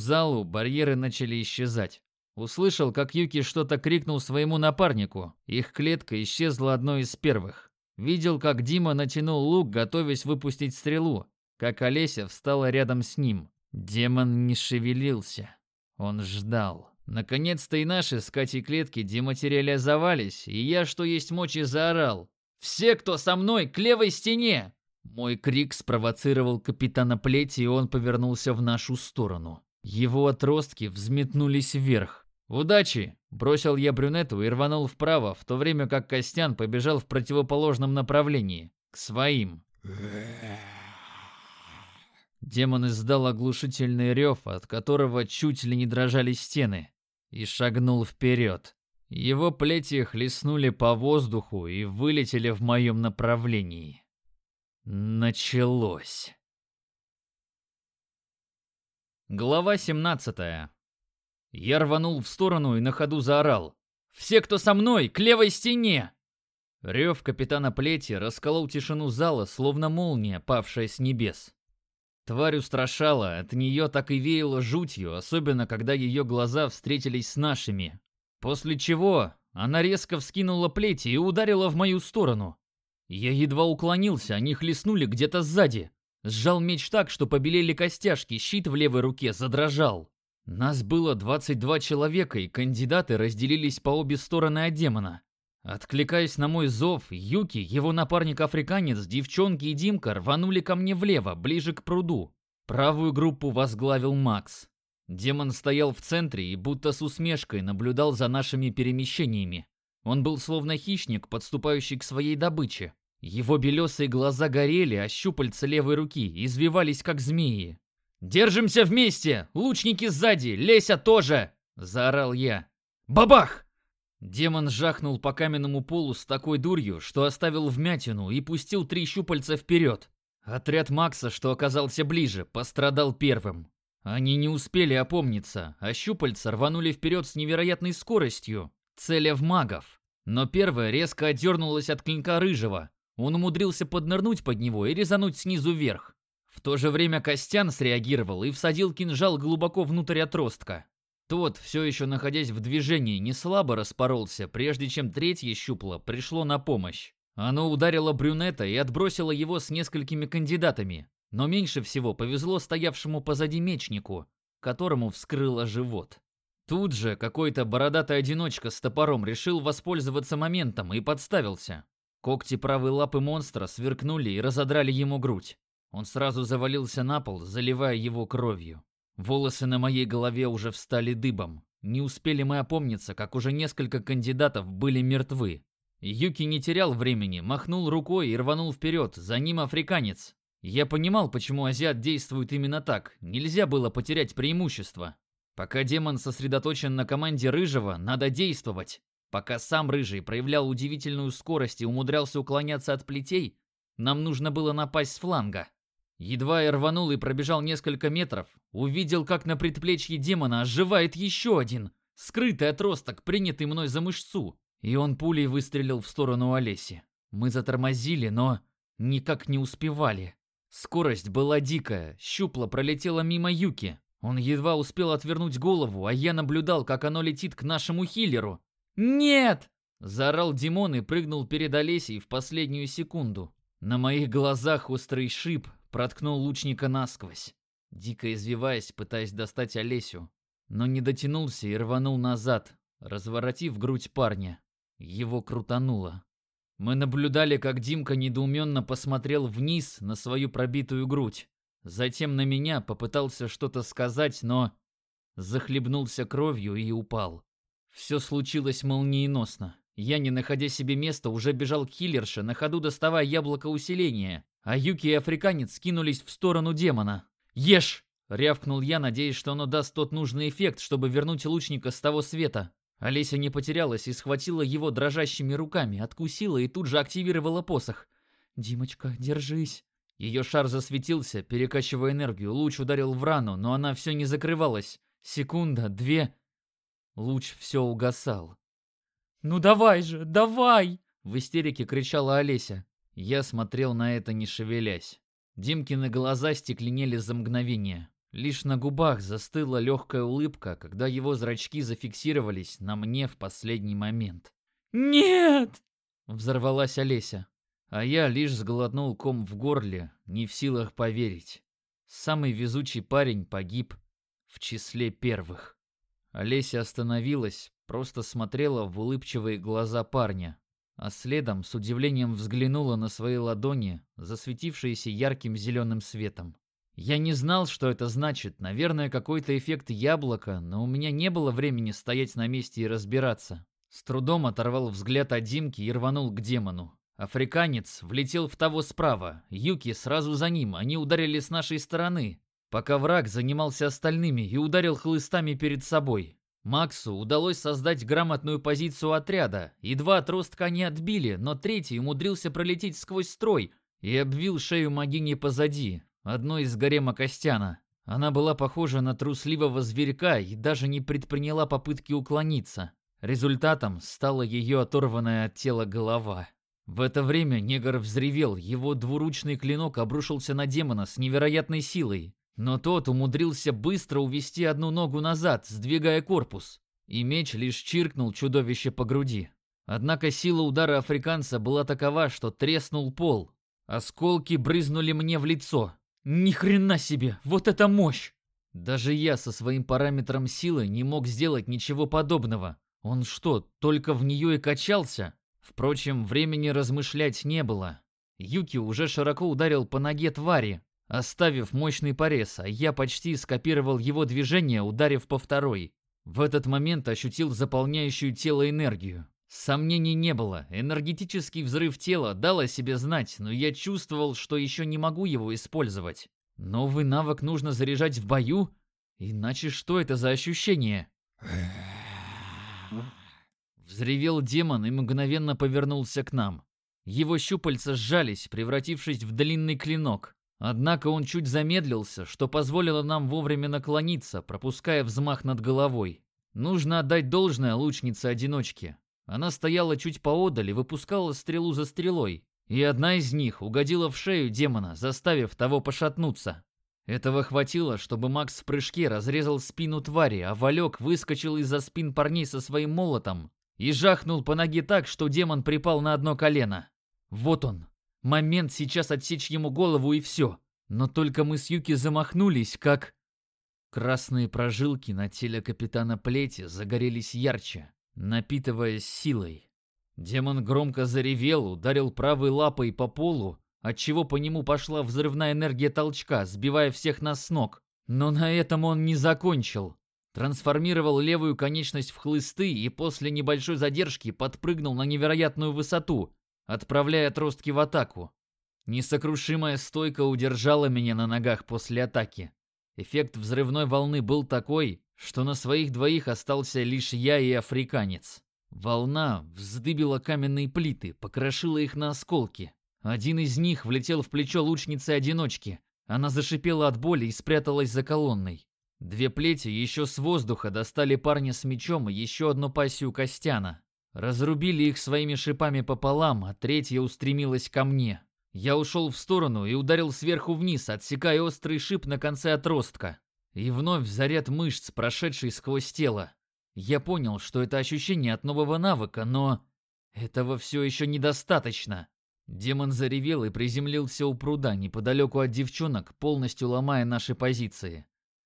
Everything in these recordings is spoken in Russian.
залу барьеры начали исчезать. Услышал, как Юки что-то крикнул своему напарнику. Их клетка исчезла одной из первых. Видел, как Дима натянул лук, готовясь выпустить стрелу. Как Олеся встала рядом с ним. Демон не шевелился. Он ждал. Наконец-то и наши с Катей клетки дематериализовались, и я, что есть мочи, заорал: «Все, кто со мной, к левой стене!» Мой крик спровоцировал капитана Плети, и он повернулся в нашу сторону. Его отростки взметнулись вверх. «Удачи!» – бросил я брюнету и рванул вправо, в то время как Костян побежал в противоположном направлении, к своим. Демон издал оглушительный рев, от которого чуть ли не дрожали стены, и шагнул вперед. Его плети хлестнули по воздуху и вылетели в моем направлении. Началось. Глава 17. Я рванул в сторону и на ходу заорал: «Все, кто со мной, к левой стене!» Рев капитана Плети расколол тишину зала, словно молния, павшая с небес. Тварь устрашала, от нее так и веяло жутью, особенно когда ее глаза встретились с нашими. После чего она резко вскинула плети и ударила в мою сторону. Я едва уклонился, они хлестнули где-то сзади. Сжал меч так, что побелели костяшки, щит в левой руке задрожал. Нас было 22 человека, и кандидаты разделились по обе стороны от демона. Откликаясь на мой зов, Юки, его напарник-африканец, девчонки и Димка рванули ко мне влево, ближе к пруду. Правую группу возглавил Макс. Демон стоял в центре и будто с усмешкой наблюдал за нашими перемещениями. Он был словно хищник, подступающий к своей добыче. Его белесые глаза горели, а щупальца левой руки извивались, как змеи. «Держимся вместе! Лучники сзади! Леся тоже!» – заорал я. «Бабах!» Демон жахнул по каменному полу с такой дурью, что оставил вмятину и пустил 3 щупальца вперед. Отряд Макса, что оказался ближе, пострадал первым. Они не успели опомниться, а щупальца рванули вперед с невероятной скоростью, целя в магов. Но первая резко отдернулась от клинка Рыжего. Он умудрился поднырнуть под него и резануть снизу вверх. В то же время Костян среагировал и всадил кинжал глубоко внутрь отростка. Тот, все еще находясь в движении, не слабо распоролся, прежде чем третье щупло пришло на помощь. Оно ударило брюнета и отбросило его с несколькими кандидатами. Но меньше всего повезло стоявшему позади мечнику, которому вскрыло живот. Тут же какой-то бородатый одиночка с топором решил воспользоваться моментом и подставился. Когти правой лапы монстра сверкнули и разодрали ему грудь. Он сразу завалился на пол, заливая его кровью. Волосы на моей голове уже встали дыбом. Не успели мы опомниться, как уже несколько кандидатов были мертвы. Юки не терял времени, махнул рукой и рванул вперед, за ним африканец. Я понимал, почему азиат действует именно так, нельзя было потерять преимущество. Пока демон сосредоточен на команде Рыжего, надо действовать. Пока сам Рыжий проявлял удивительную скорость и умудрялся уклоняться от плетей, нам нужно было напасть с фланга. Едва я рванул и пробежал несколько метров, увидел, как на предплечье демона оживает еще один, скрытый отросток, принятый мной за мышцу, и он пулей выстрелил в сторону Олеси. Мы затормозили, но никак не успевали. Скорость была дикая, щупло пролетело мимо Юки. Он едва успел отвернуть голову, а я наблюдал, как оно летит к нашему хиллеру. «Нет!» – заорал Димон и прыгнул перед Олесей в последнюю секунду. На моих глазах острый шип проткнул лучника насквозь, дико извиваясь, пытаясь достать Олесю, но не дотянулся и рванул назад, разворотив грудь парня. Его крутануло. Мы наблюдали, как Димка недоуменно посмотрел вниз на свою пробитую грудь. Затем на меня попытался что-то сказать, но захлебнулся кровью и упал. Все случилось молниеносно. Я, не находя себе места, уже бежал к хиллерше, на ходу доставая яблоко усиления, а Юки и африканец скинулись в сторону демона. «Ешь!» — рявкнул я, надеясь, что оно даст тот нужный эффект, чтобы вернуть лучника с того света. Олеся не потерялась и схватила его дрожащими руками, откусила и тут же активировала посох. «Димочка, держись!» Ее шар засветился, перекачивая энергию. Луч ударил в рану, но она все не закрывалась. Секунда, 2. Луч все угасал. «Ну давай же, давай!» — в истерике кричала Олеся. Я смотрел на это, не шевелясь. Димкины глаза стекленели за мгновение. Лишь на губах застыла легкая улыбка, когда его зрачки зафиксировались на мне в последний момент. «Нет!» — взорвалась Олеся. А я лишь сглотнул ком в горле, не в силах поверить. Самый везучий парень погиб в числе первых. Олеся остановилась, просто смотрела в улыбчивые глаза парня, а следом с удивлением взглянула на свои ладони, засветившиеся ярким зеленым светом. Я не знал, что это значит, наверное, какой-то эффект яблока, но у меня не было времени стоять на месте и разбираться. С трудом оторвал взгляд от Димки и рванул к демону. Африканец влетел в того справа, Юки сразу за ним, они ударили с нашей стороны, пока враг занимался остальными и ударил хлыстами перед собой. Максу удалось создать грамотную позицию отряда, и 2 отростка они отбили, но третий умудрился пролететь сквозь строй и обвил шею Магини позади, одной из гарема Костяна. Она была похожа на трусливого зверька и даже не предприняла попытки уклониться. Результатом стала ее оторванная от тела голова. В это время негр взревел, его двуручный клинок обрушился на демона с невероятной силой. Но тот умудрился быстро увести одну ногу назад, сдвигая корпус, и меч лишь чиркнул чудовище по груди. Однако сила удара африканца была такова, что треснул пол. Осколки брызнули мне в лицо. Ни хрена себе, вот это мощь! Даже я со своим параметром силы не мог сделать ничего подобного. Он что, только в нее и качался? Впрочем, времени размышлять не было. Юки уже широко ударил по ноге твари, оставив мощный порез, а я почти скопировал его движение, ударив по второй. В этот момент ощутил заполняющую тело энергию. Сомнений не было, энергетический взрыв тела дал о себе знать, но я чувствовал, что еще не могу его использовать. Новый навык нужно заряжать в бою? Иначе что это за ощущение? Взревел демон и мгновенно повернулся к нам. Его щупальца сжались, превратившись в длинный клинок. Однако он чуть замедлился, что позволило нам вовремя наклониться, пропуская взмах над головой. Нужно отдать должное лучнице-одиночке. Она стояла чуть поодаль и выпускала стрелу за стрелой, и одна из них угодила в шею демона, заставив того пошатнуться. Этого хватило, чтобы Макс в прыжке разрезал спину твари, а Валек выскочил из-за спин парней со своим молотом и жахнул по ноге так, что демон припал на одно колено. Вот он. Момент сейчас отсечь ему голову и все. Но только мы с Юки замахнулись, как... Красные прожилки на теле капитана Плети загорелись ярче, напитываясь силой. Демон громко заревел, ударил правой лапой по полу, отчего по нему пошла взрывная энергия толчка, сбивая всех нас с ног. Но на этом он не закончил. Трансформировал левую конечность в хлысты и после небольшой задержки подпрыгнул на невероятную высоту, отправляя отростки в атаку. Несокрушимая стойка удержала меня на ногах после атаки. Эффект взрывной волны был такой, что на своих двоих остался лишь я и африканец. Волна вздыбила каменные плиты, покрошила их на осколки. Один из них влетел в плечо лучницы-одиночки. Она зашипела от боли и спряталась за колонной. 2 плети еще с воздуха достали парня с мечом и еще одну пассию Костяна. Разрубили их своими шипами пополам, а 3-я устремилась ко мне. Я ушел в сторону и ударил сверху вниз, отсекая острый шип на конце отростка. И вновь заряд мышц, прошедший сквозь тело. Я понял, что это ощущение от нового навыка, но... этого все еще недостаточно. Демон заревел и приземлился у пруда, неподалеку от девчонок, полностью ломая наши позиции.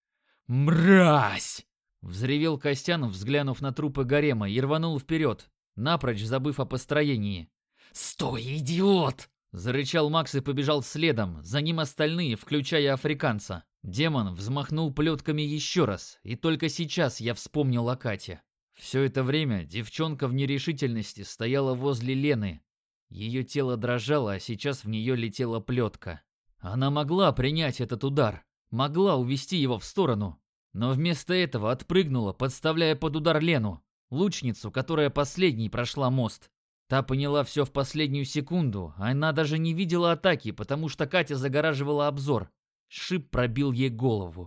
«Мразь!» — взревел Костян, взглянув на трупы гарема, и рванул вперед, напрочь забыв о построении. «Стой, идиот!» — зарычал Макс и побежал следом, за ним остальные, включая африканца. Демон взмахнул плетками еще раз, и только сейчас я вспомнил о Кате. Все это время девчонка в нерешительности стояла возле Лены. Ее тело дрожало, а сейчас в нее летела плетка. Она могла принять этот удар. Могла увести его в сторону, но вместо этого отпрыгнула, подставляя под удар Лену, лучницу, которая последней прошла мост. Та поняла все в последнюю секунду, а она даже не видела атаки, потому что Катя загораживала обзор. Шип пробил ей голову.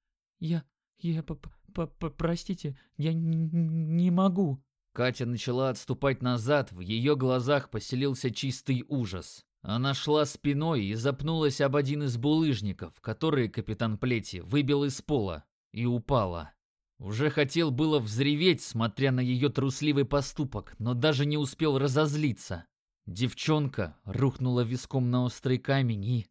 Простите, я не могу». Катя начала отступать назад, в ее глазах поселился чистый ужас. Она шла спиной и запнулась об один из булыжников, которые капитан Плети выбил из пола, и упала. Уже хотел было взреветь, смотря на ее трусливый поступок, но даже не успел разозлиться. Девчонка рухнула виском на острый камень и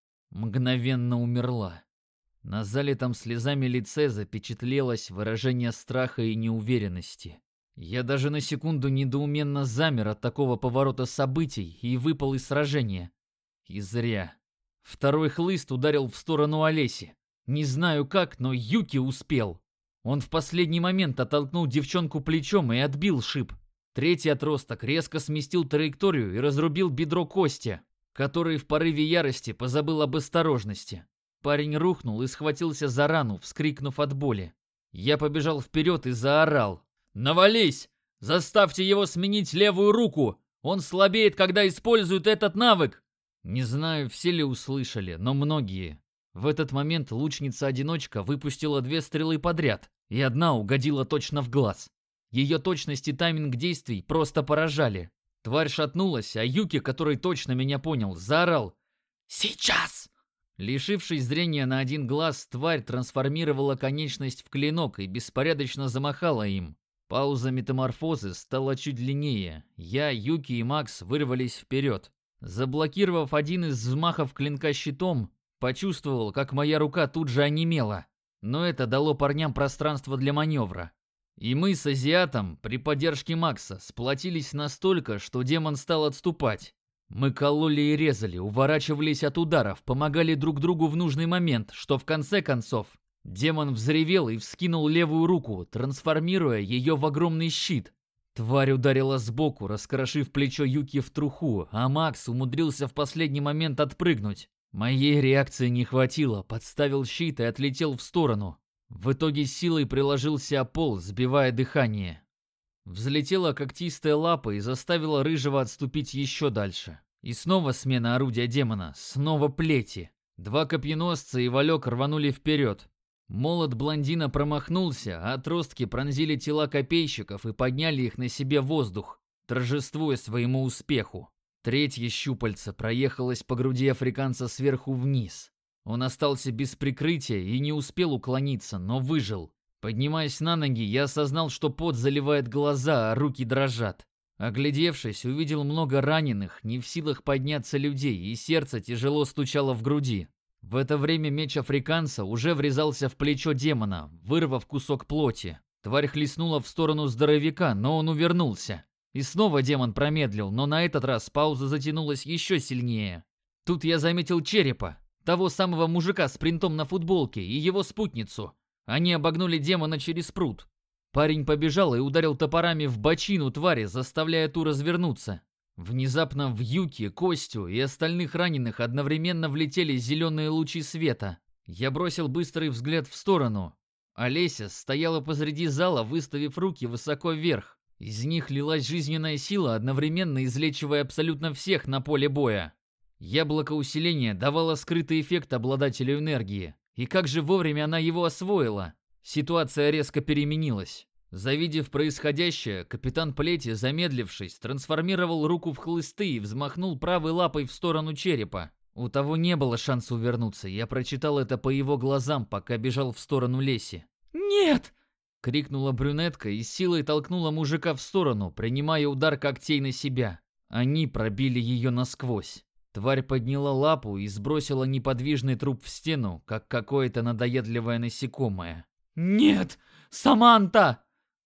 мгновенно умерла. На залитом слезами лице запечатлелось выражение страха и неуверенности. Я даже на секунду недоуменно замер от такого поворота событий и выпал из сражения. И зря. Второй хлыст ударил в сторону Олеси. Не знаю как, но Юки успел. Он в последний момент оттолкнул девчонку плечом и отбил шип. Третий отросток резко сместил траекторию и разрубил бедро Кости, который в порыве ярости позабыл об осторожности. Парень рухнул и схватился за рану, вскрикнув от боли. Я побежал вперед и заорал: «Навались! Заставьте его сменить левую руку! Он слабеет, когда использует этот навык!» Не знаю, все ли услышали, но многие. В этот момент лучница-одиночка выпустила 2 стрелы подряд, и одна угодила точно в глаз. Ее точность и тайминг действий просто поражали. Тварь шатнулась, а Юки, который точно меня понял, заорал: «Сейчас!» Лишившись зрения на один глаз, тварь трансформировала конечность в клинок и беспорядочно замахала им. Пауза метаморфозы стала чуть длиннее. Я, Юки и Макс вырвались вперед. Заблокировав один из взмахов клинка щитом, почувствовал, как моя рука тут же онемела. Но это дало парням пространство для маневра. И мы с азиатом, при поддержке Макса, сплотились настолько, что демон стал отступать. Мы кололи и резали, уворачивались от ударов, помогали друг другу в нужный момент, что в конце концов демон взревел и вскинул левую руку, трансформируя ее в огромный щит. Тварь ударила сбоку, раскрошив плечо Юки в труху, а Макс умудрился в последний момент отпрыгнуть. Моей реакции не хватило, подставил щит и отлетел в сторону. В итоге силой приложился о пол, сбивая дыхание. Взлетела когтистая лапа и заставила Рыжего отступить еще дальше. И снова смена орудия демона, снова плети. 2 копьеносца и Валек рванули вперед. Молот блондина промахнулся, а отростки пронзили тела копейщиков и подняли их на себе в воздух, торжествуя своему успеху. Третье щупальце проехалось по груди африканца сверху вниз. Он остался без прикрытия и не успел уклониться, но выжил. Поднимаясь на ноги, я осознал, что пот заливает глаза, а руки дрожат. Оглядевшись, увидел много раненых, не в силах подняться людей, и сердце тяжело стучало в груди. В это время меч африканца уже врезался в плечо демона, вырвав кусок плоти. Тварь хлестнула в сторону здоровяка, но он увернулся. И снова демон промедлил, но на этот раз пауза затянулась еще сильнее. Тут я заметил черепа, того самого мужика с принтом на футболке, и его спутницу. Они обогнули демона через пруд. Парень побежал и ударил топорами в бочину твари, заставляя ту развернуться. Внезапно в Юки, Костю и остальных раненых одновременно влетели зеленые лучи света. Я бросил быстрый взгляд в сторону. Олеся стояла посреди зала, выставив руки высоко вверх. Из них лилась жизненная сила, одновременно излечивая абсолютно всех на поле боя. Яблоко усиления давало скрытый эффект обладателю энергии. И как же вовремя она его освоила? Ситуация резко переменилась. Завидев происходящее, капитан Плети, замедлившись, трансформировал руку в хлысты и взмахнул правой лапой в сторону черепа. У того не было шанса увернуться, я прочитал это по его глазам, пока бежал в сторону Леси. «Нет!» — крикнула брюнетка и силой толкнула мужика в сторону, принимая удар когтей на себя. Они пробили ее насквозь. Тварь подняла лапу и сбросила неподвижный труп в стену, как какое-то надоедливое насекомое. «Нет! Саманта!»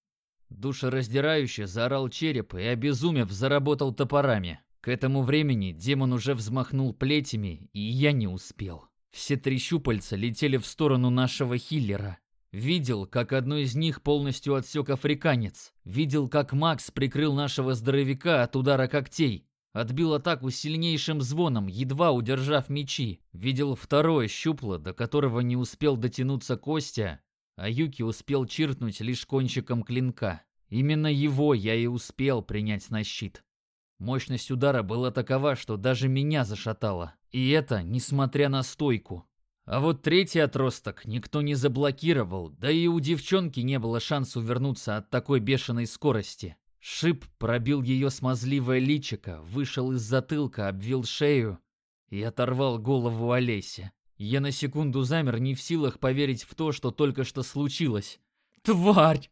Душераздирающе заорал череп и, обезумев, заработал топорами. К этому времени демон уже взмахнул плетями, и я не успел. Все 3 щупальца летели в сторону нашего хиллера. Видел, как одно из них полностью отсек африканец. Видел, как Макс прикрыл нашего здоровяка от удара когтей. Отбил атаку сильнейшим звоном, едва удержав мечи. Видел второе щупло, до которого не успел дотянуться Костя, а Юки успел чиркнуть лишь кончиком клинка. Именно его я и успел принять на щит. Мощность удара была такова, что даже меня зашатало. И это несмотря на стойку. А вот третий отросток никто не заблокировал, да и у девчонки не было шанса увернуться от такой бешеной скорости. Шип пробил ее смазливое личико, вышел из затылка, обвил шею и оторвал голову Олесе. Я на секунду замер, не в силах поверить в то, что только что случилось. «Тварь!»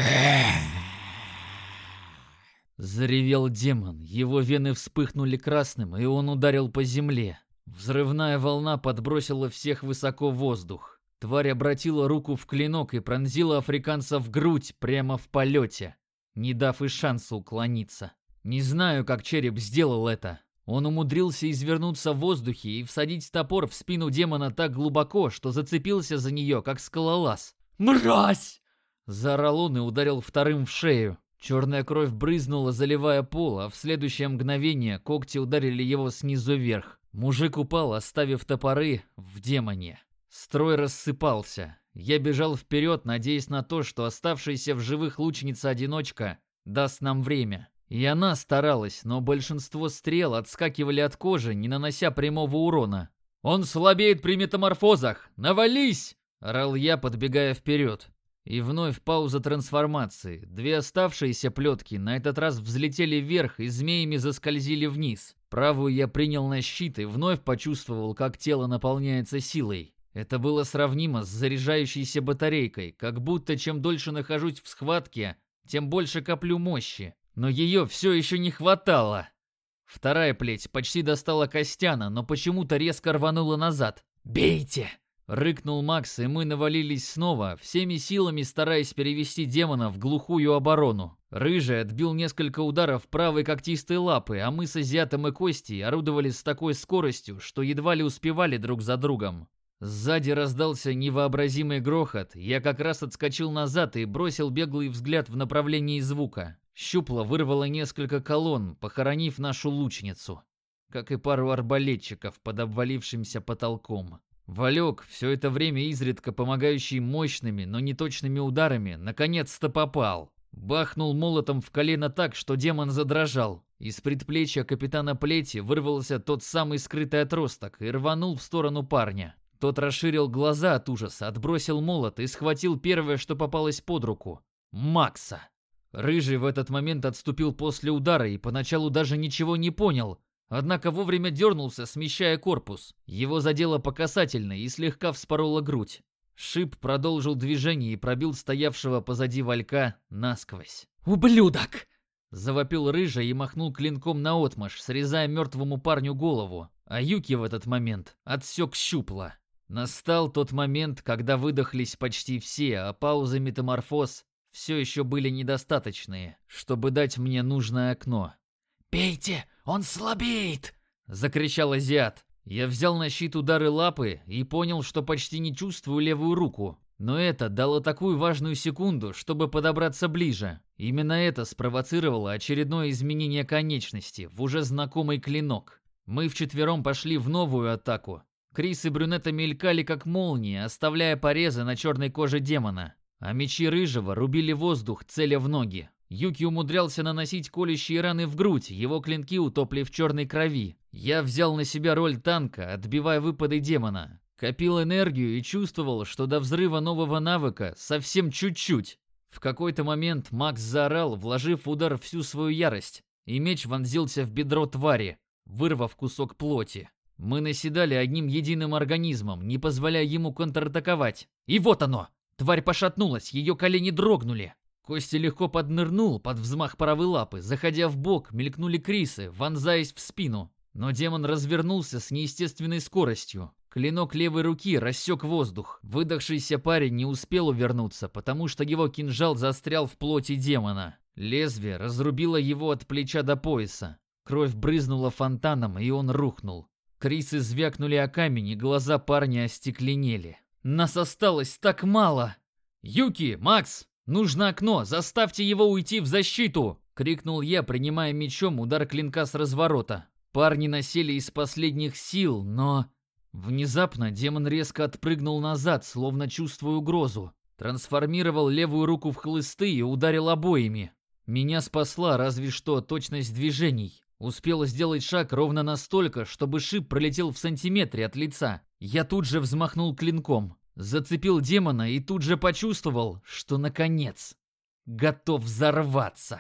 Заревел демон, его вены вспыхнули красным, и он ударил по земле. Взрывная волна подбросила всех высоко в воздух. Тварь обратила руку в клинок и пронзила африканца в грудь прямо в полете, не дав и шанса уклониться. Не знаю, как череп сделал это. Он умудрился извернуться в воздухе и всадить топор в спину демона так глубоко, что зацепился за нее, как скалолаз. «Мразь!» – заорал он и ударил вторым в шею. Черная кровь брызнула, заливая пол, а в следующее мгновение когти ударили его снизу вверх. Мужик упал, оставив топоры в демоне. Строй рассыпался. Я бежал вперед, надеясь на то, что оставшаяся в живых лучница-одиночка даст нам время. И она старалась, но большинство стрел отскакивали от кожи, не нанося прямого урона. «Он слабеет при метаморфозах! Навались!» – орал я, подбегая вперед. И вновь пауза трансформации. Две оставшиеся плетки на этот раз взлетели вверх и змеями заскользили вниз. Правую я принял на щит и вновь почувствовал, как тело наполняется силой. Это было сравнимо с заряжающейся батарейкой, как будто чем дольше нахожусь в схватке, тем больше коплю мощи. Но ее все еще не хватало. Вторая плеть почти достала Костяна, но почему-то резко рванула назад. «Бейте!» — рыкнул Макс, и мы навалились снова, всеми силами стараясь перевести демона в глухую оборону. Рыжий отбил несколько ударов правой когтистой лапы, а мы с Азиатом и Костей орудовали с такой скоростью, что едва ли успевали друг за другом. Сзади раздался невообразимый грохот, я как раз отскочил назад и бросил беглый взгляд в направлении звука. Щупло вырвало несколько колонн, похоронив нашу лучницу, как и пару арбалетчиков под обвалившимся потолком. Валек, все это время изредка помогающий мощными, но неточными ударами, наконец-то попал. Бахнул молотом в колено так, что демон задрожал. Из предплечья капитана Плети вырвался тот самый скрытый отросток и рванул в сторону парня. Тот расширил глаза от ужаса, отбросил молот и схватил первое, что попалось под руку – Макса. Рыжий в этот момент отступил после удара и поначалу даже ничего не понял. Однако вовремя дернулся, смещая корпус. Его задело по касательной и слегка вспорола грудь. Шип продолжил движение и пробил стоявшего позади Валька насквозь. «Ублюдок!» – завопил Рыжий и махнул клинком наотмашь, срезая мертвому парню голову. А Юки в этот момент отсек щупла. Настал тот момент, когда выдохлись почти все, а паузы метаморфоз все еще были недостаточные, чтобы дать мне нужное окно. «Бейте! Он слабеет!» – закричал азиат. Я взял на щит удары лапы и понял, что почти не чувствую левую руку. Но это дало такую важную секунду, чтобы подобраться ближе. Именно это спровоцировало очередное изменение конечности в уже знакомый клинок. Мы вчетвером пошли в новую атаку. Крис и Брюнета мелькали как молнии, оставляя порезы на черной коже демона. А мечи Рыжего рубили воздух, целя в ноги. Юки умудрялся наносить колющие раны в грудь, его клинки утопли в черной крови. Я взял на себя роль танка, отбивая выпады демона. Копил энергию и чувствовал, что до взрыва нового навыка совсем чуть-чуть. В какой-то момент Макс заорал, вложив в удар всю свою ярость, и меч вонзился в бедро твари, вырвав кусок плоти. Мы наседали одним единым организмом, не позволяя ему контратаковать. И вот оно! Тварь пошатнулась, ее колени дрогнули. Костя легко поднырнул под взмах правой лапы, заходя в бок, мелькнули Крисы, вонзаясь в спину. Но демон развернулся с неестественной скоростью. Клинок левой руки рассек воздух. Выдохшийся парень не успел увернуться, потому что его кинжал застрял в плоти демона. Лезвие разрубило его от плеча до пояса. Кровь брызнула фонтаном, и он рухнул. Крисы звякнули о камень, и глаза парня остекленели. Нас осталось так мало! «Юки! Макс! Нужно окно! Заставьте его уйти в защиту!» — крикнул я, принимая мечом удар клинка с разворота. Парни насели из последних сил, но... Внезапно демон резко отпрыгнул назад, словно чувствуя угрозу. Трансформировал левую руку в хлысты и ударил обоими. Меня спасла разве что точность движений. Успел сделать шаг ровно настолько, чтобы шип пролетел в сантиметре от лица. Я тут же взмахнул клинком, зацепил демона и тут же почувствовал, что наконец готов взорваться.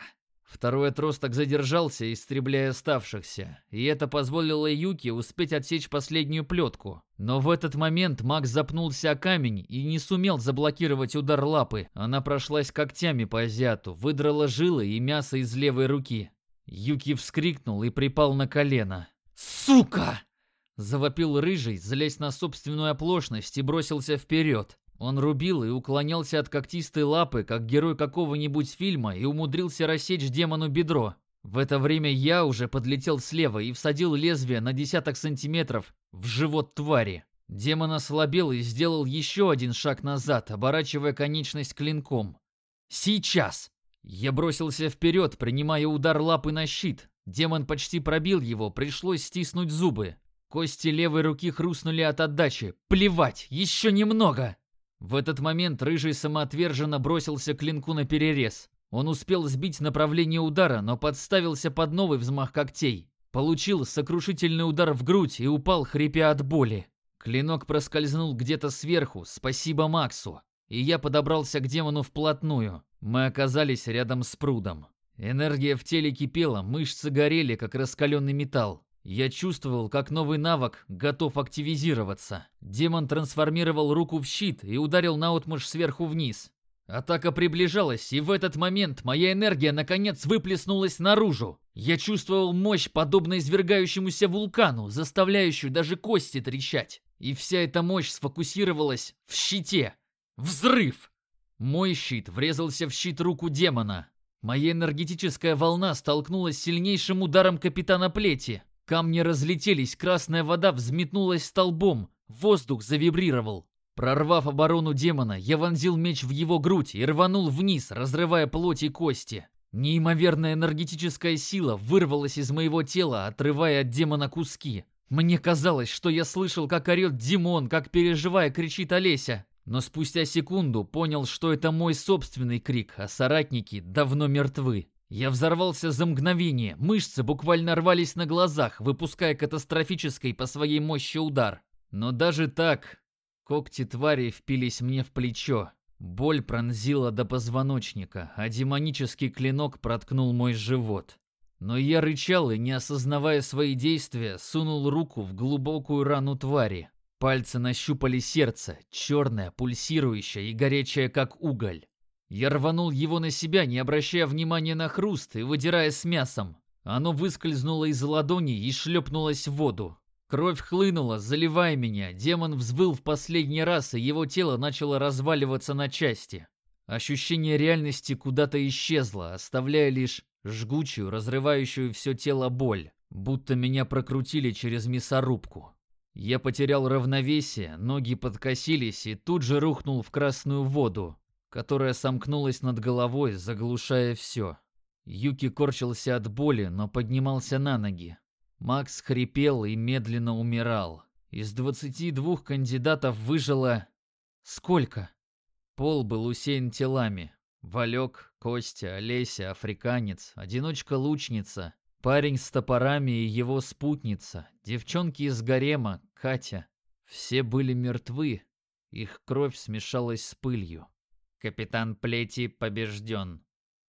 Второй отросток задержался, истребляя оставшихся, и это позволило Юки успеть отсечь последнюю плетку. Но в этот момент Макс запнулся о камень и не сумел заблокировать удар лапы. Она прошлась когтями по азиату, выдрала жилы и мясо из левой руки. Юки вскрикнул и припал на колено. «Сука!» – завопил Рыжий, злясь на собственную оплошность, и бросился вперед. Он рубил и уклонялся от когтистой лапы, как герой какого-нибудь фильма, и умудрился рассечь демону бедро. В это время я уже подлетел слева и всадил лезвие на десяток сантиметров в живот твари. Демон ослабел и сделал еще один шаг назад, оборачивая конечность клинком. «Сейчас!» Я бросился вперед, принимая удар лапы на щит. Демон почти пробил его, пришлось стиснуть зубы. Кости левой руки хрустнули от отдачи. «Плевать, еще немного!» В этот момент Рыжий самоотверженно бросился к клинку наперерез. Он успел сбить направление удара, но подставился под новый взмах когтей. Получил сокрушительный удар в грудь и упал, хрипя от боли. Клинок проскользнул где-то сверху, спасибо Максу. И я подобрался к демону вплотную. Мы оказались рядом с прудом. Энергия в теле кипела, мышцы горели, как раскаленный металл. Я чувствовал, как новый навык готов активизироваться. Демон трансформировал руку в щит и ударил наотмашь сверху вниз. Атака приближалась, и в этот момент моя энергия наконец выплеснулась наружу. Я чувствовал мощь, подобно извергающемуся вулкану, заставляющую даже кости трещать. И вся эта мощь сфокусировалась в щите. Взрыв! Мой щит врезался в щит руку демона. Моя энергетическая волна столкнулась с сильнейшим ударом капитана Плети. Камни разлетелись, красная вода взметнулась столбом, воздух завибрировал. Прорвав оборону демона, я вонзил меч в его грудь и рванул вниз, разрывая плоть и кости. Неимоверная энергетическая сила вырвалась из моего тела, отрывая от демона куски. Мне казалось, что я слышал, как орет Димон, как переживая кричит Олеся. Но спустя секунду понял, что это мой собственный крик, а соратники давно мертвы. Я взорвался за мгновение, мышцы буквально рвались на глазах, выпуская катастрофический по своей мощи удар. Но даже так, когти твари впились мне в плечо. Боль пронзила до позвоночника, а демонический клинок проткнул мой живот. Но я рычал и, не осознавая свои действия, сунул руку в глубокую рану твари. Пальцы нащупали сердце, черное, пульсирующее и горячее, как уголь. Я рванул его на себя, не обращая внимания на хруст и выдирая с мясом. Оно выскользнуло из ладони и шлепнулось в воду. Кровь хлынула, заливая меня. Демон взвыл в последний раз, и его тело начало разваливаться на части. Ощущение реальности куда-то исчезло, оставляя лишь жгучую, разрывающую все тело боль, будто меня прокрутили через мясорубку. Я потерял равновесие, ноги подкосились и тут же рухнул в красную воду, которая сомкнулась над головой, заглушая все. Юки корчился от боли, но поднимался на ноги. Макс хрипел и медленно умирал. Из 22 кандидатов выжило... Сколько? Пол был усеян телами. Валек, Костя, Олеся, африканец, одиночка-лучница, парень с топорами и его спутница, девчонки из гарема, Катя. Все были мертвы. Их кровь смешалась с пылью. Капитан Плети побежден.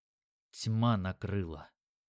Тьма накрыла.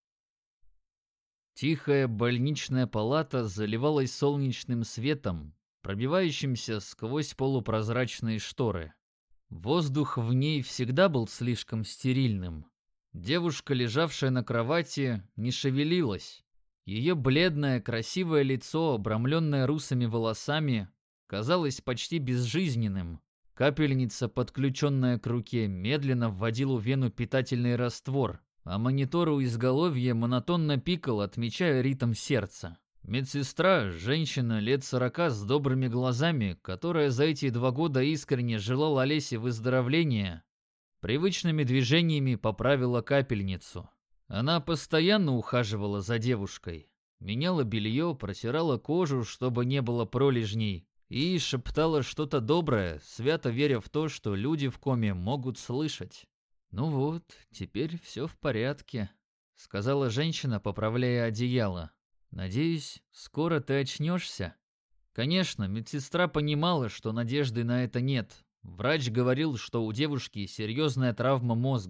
Тихая больничная палата заливалась солнечным светом, пробивающимся сквозь полупрозрачные шторы. Воздух в ней всегда был слишком стерильным. Девушка, лежавшая на кровати, не шевелилась. Ее бледное, красивое лицо, обрамленное русыми волосами, казалось почти безжизненным. Капельница, подключенная к руке, медленно вводила в вену питательный раствор, а монитор у изголовья монотонно пикал, отмечая ритм сердца. Медсестра, женщина лет 40 с добрыми глазами, которая за эти 2 года искренне желала Олесе выздоровления, привычными движениями поправила капельницу. Она постоянно ухаживала за девушкой, меняла белье, протирала кожу, чтобы не было пролежней, и шептала что-то доброе, свято веря в то, что люди в коме могут слышать. «Ну вот, теперь все в порядке», — сказала женщина, поправляя одеяло. «Надеюсь, скоро ты очнешься». Конечно, медсестра понимала, что надежды на это нет. Врач говорил, что у девушки серьезная травма мозга.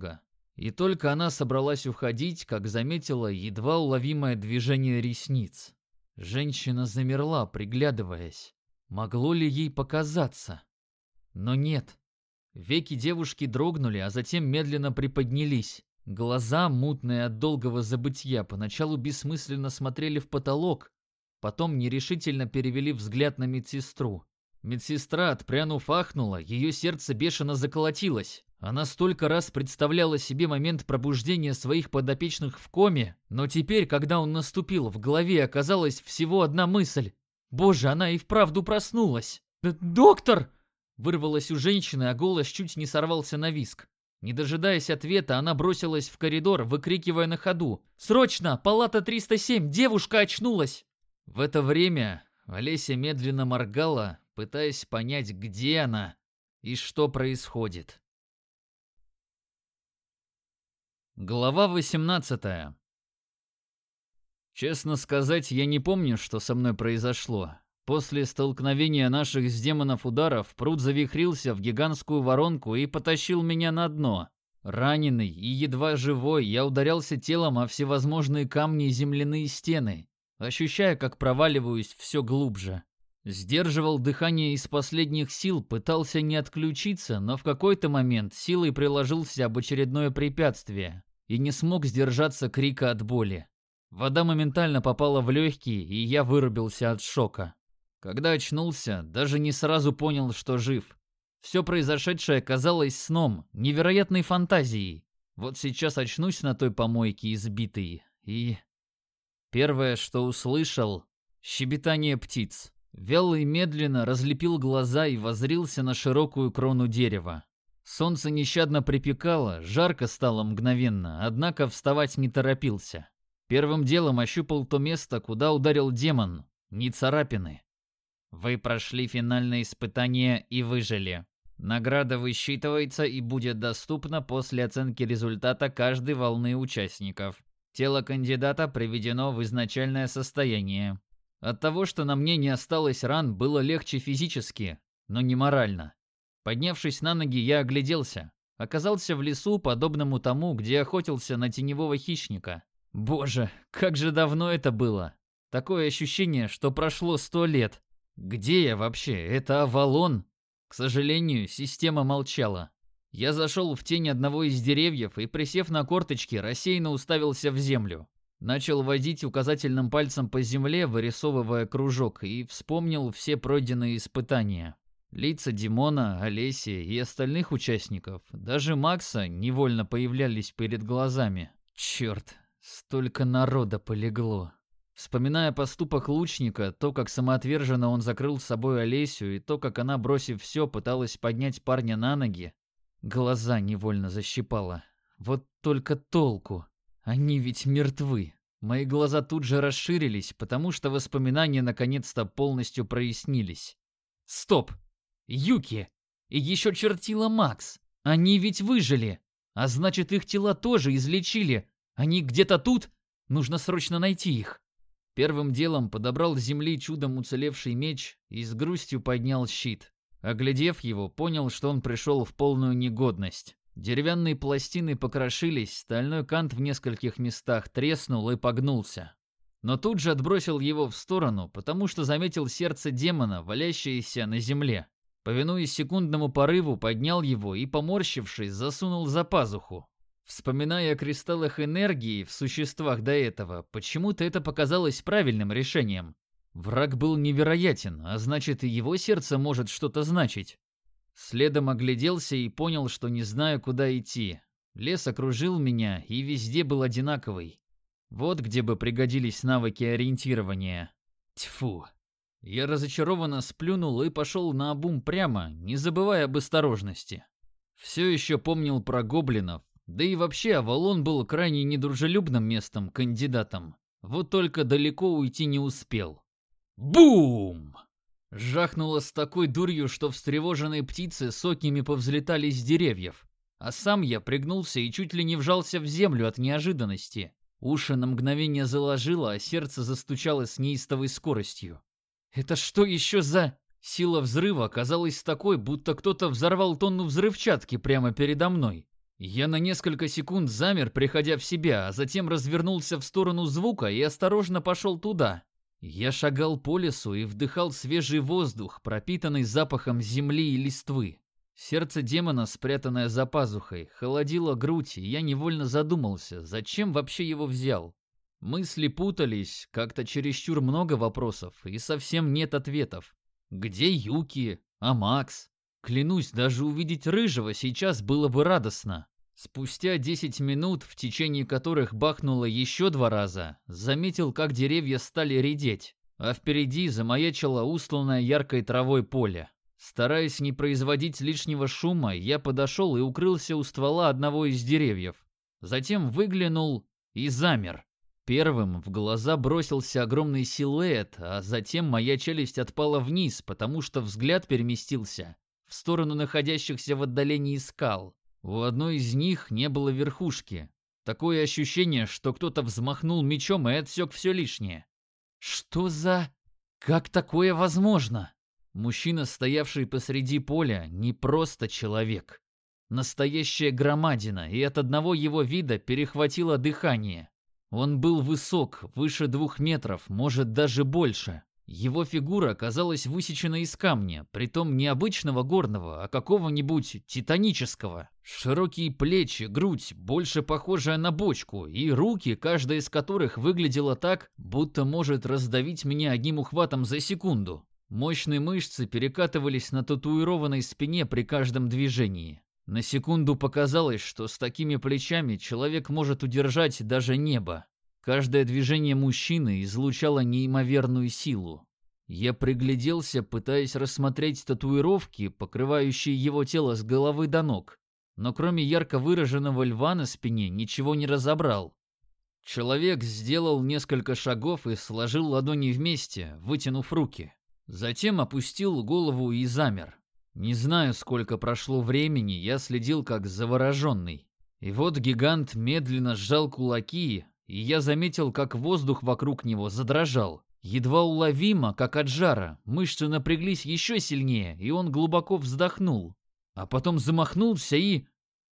И только она собралась уходить, как заметила едва уловимое движение ресниц. Женщина замерла, приглядываясь. Могло ли ей показаться? Но нет. Веки девушки дрогнули, а затем медленно приподнялись. Глаза, мутные от долгого забытья, поначалу бессмысленно смотрели в потолок, потом нерешительно перевели взгляд на медсестру. Медсестра, отпрянув, ахнула, ее сердце бешено заколотилось. Она столько раз представляла себе момент пробуждения своих подопечных в коме, но теперь, когда он наступил, в голове оказалась всего одна мысль. Боже, она и вправду проснулась. «Доктор!» Вырвалась у женщины, а голос чуть не сорвался на визг. Не дожидаясь ответа, она бросилась в коридор, выкрикивая на ходу: «Срочно! Палата 307! Девушка очнулась!» В это время Олеся медленно моргала, пытаясь понять, где она и что происходит. Глава 18. Честно сказать, я не помню, что со мной произошло. После столкновения наших с демонов ударов пруд завихрился в гигантскую воронку и потащил меня на дно. Раненый и едва живой, я ударялся телом о всевозможные камни и земляные стены, ощущая, как проваливаюсь все глубже. Сдерживал дыхание из последних сил, пытался не отключиться, но в какой-то момент силой приложился об очередное препятствие и не смог сдержаться крика от боли. Вода моментально попала в легкие, и я вырубился от шока. Когда очнулся, даже не сразу понял, что жив. Все произошедшее казалось сном, невероятной фантазией. Вот сейчас очнусь на той помойке избитой, и... Первое, что услышал — щебетание птиц. Вяло и медленно разлепил глаза и воззрился на широкую крону дерева. Солнце нещадно припекало, жарко стало мгновенно, однако вставать не торопился. Первым делом ощупал то место, куда ударил демон, ни царапины. Вы прошли финальное испытание и выжили. Награда высчитывается и будет доступна после оценки результата каждой волны участников. Тело кандидата приведено в изначальное состояние. От того, что на мне не осталось ран, было легче физически, но не морально. Поднявшись на ноги, я огляделся. Оказался в лесу, подобному тому, где охотился на теневого хищника. Боже, как же давно это было. Такое ощущение, что прошло 100 лет. Где я вообще? Это Авалон? К сожалению, система молчала. Я зашел в тень одного из деревьев и, присев на корточки, рассеянно уставился в землю. Начал водить указательным пальцем по земле, вырисовывая кружок, и вспомнил все пройденные испытания. Лица Димона, Олеси и остальных участников, даже Макса, невольно появлялись перед глазами. Черт, столько народа полегло. Вспоминая поступок лучника, то, как самоотверженно он закрыл с собой Олесю, и то, как она, бросив все, пыталась поднять парня на ноги, глаза невольно защипало. Вот только толку. Они ведь мертвы. Мои глаза тут же расширились, потому что воспоминания наконец-то полностью прояснились. Стоп! Юки! И еще чертила Макс! Они ведь выжили! А значит, их тела тоже излечили! Они где-то тут? Нужно срочно найти их! Первым делом подобрал с земли чудом уцелевший меч и с грустью поднял щит. Оглядев его, понял, что он пришел в полную негодность. Деревянные пластины покрошились, стальной кант в нескольких местах треснул и погнулся. Но тут же отбросил его в сторону, потому что заметил сердце демона, валящееся на земле. Повинуясь секундному порыву, поднял его и, поморщившись, засунул за пазуху. Вспоминая о кристаллах энергии в существах до этого, почему-то это показалось правильным решением. Враг был невероятен, а значит, и его сердце может что-то значить. Следом огляделся и понял, что не знаю, куда идти. Лес окружил меня и везде был одинаковый. Вот где бы пригодились навыки ориентирования. Тьфу. Я разочарованно сплюнул и пошел наобум прямо, не забывая об осторожности. Все еще помнил про гоблинов, да и вообще Авалон был крайне недружелюбным местом кандидатом. Вот только далеко уйти не успел. Бум! Жахнуло с такой дурью, что встревоженные птицы сотнями повзлетали с деревьев. А сам я пригнулся и чуть ли не вжался в землю от неожиданности. Уши на мгновение заложило, а сердце застучало с неистовой скоростью. Это что еще за... Сила взрыва оказалась такой, будто кто-то взорвал тонну взрывчатки прямо передо мной. Я на несколько секунд замер, приходя в себя, а затем развернулся в сторону звука и осторожно пошел туда. Я шагал по лесу и вдыхал свежий воздух, пропитанный запахом земли и листвы. Сердце демона, спрятанное за пазухой, холодило грудь, и я невольно задумался, зачем вообще его взял. Мысли путались, как-то чересчур много вопросов и совсем нет ответов. Где Юки? А Макс? Клянусь, даже увидеть Рыжего сейчас было бы радостно. Спустя 10 минут, в течение которых бахнуло еще 2 раза, заметил, как деревья стали редеть, а впереди замаячило устланное яркой травой поле. Стараясь не производить лишнего шума, я подошел и укрылся у ствола одного из деревьев. Затем выглянул и замер. Первым в глаза бросился огромный силуэт, а затем моя челюсть отпала вниз, потому что взгляд переместился в сторону находящихся в отдалении скал. У одной из них не было верхушки. Такое ощущение, что кто-то взмахнул мечом и отсек все лишнее. Что за... Как такое возможно? Мужчина, стоявший посреди поля, не просто человек. Настоящая громадина, и от одного его вида перехватило дыхание. Он был высок, выше 2 метров, может даже больше. Его фигура казалась высечена из камня, притом не обычного горного, а какого-нибудь титанического. Широкие плечи, грудь, больше похожая на бочку, и руки, каждая из которых выглядела так, будто может раздавить меня одним ухватом за секунду. Мощные мышцы перекатывались на татуированной спине при каждом движении. На секунду показалось, что с такими плечами человек может удержать даже небо. Каждое движение мужчины излучало неимоверную силу. Я пригляделся, пытаясь рассмотреть татуировки, покрывающие его тело с головы до ног, но кроме ярко выраженного льва на спине ничего не разобрал. Человек сделал несколько шагов и сложил ладони вместе, вытянув руки. Затем опустил голову и замер. Не знаю, сколько прошло времени, я следил как завороженный. И вот гигант медленно сжал кулаки, и я заметил, как воздух вокруг него задрожал. Едва уловимо, как от жара, мышцы напряглись еще сильнее, и он глубоко вздохнул. А потом замахнулся и...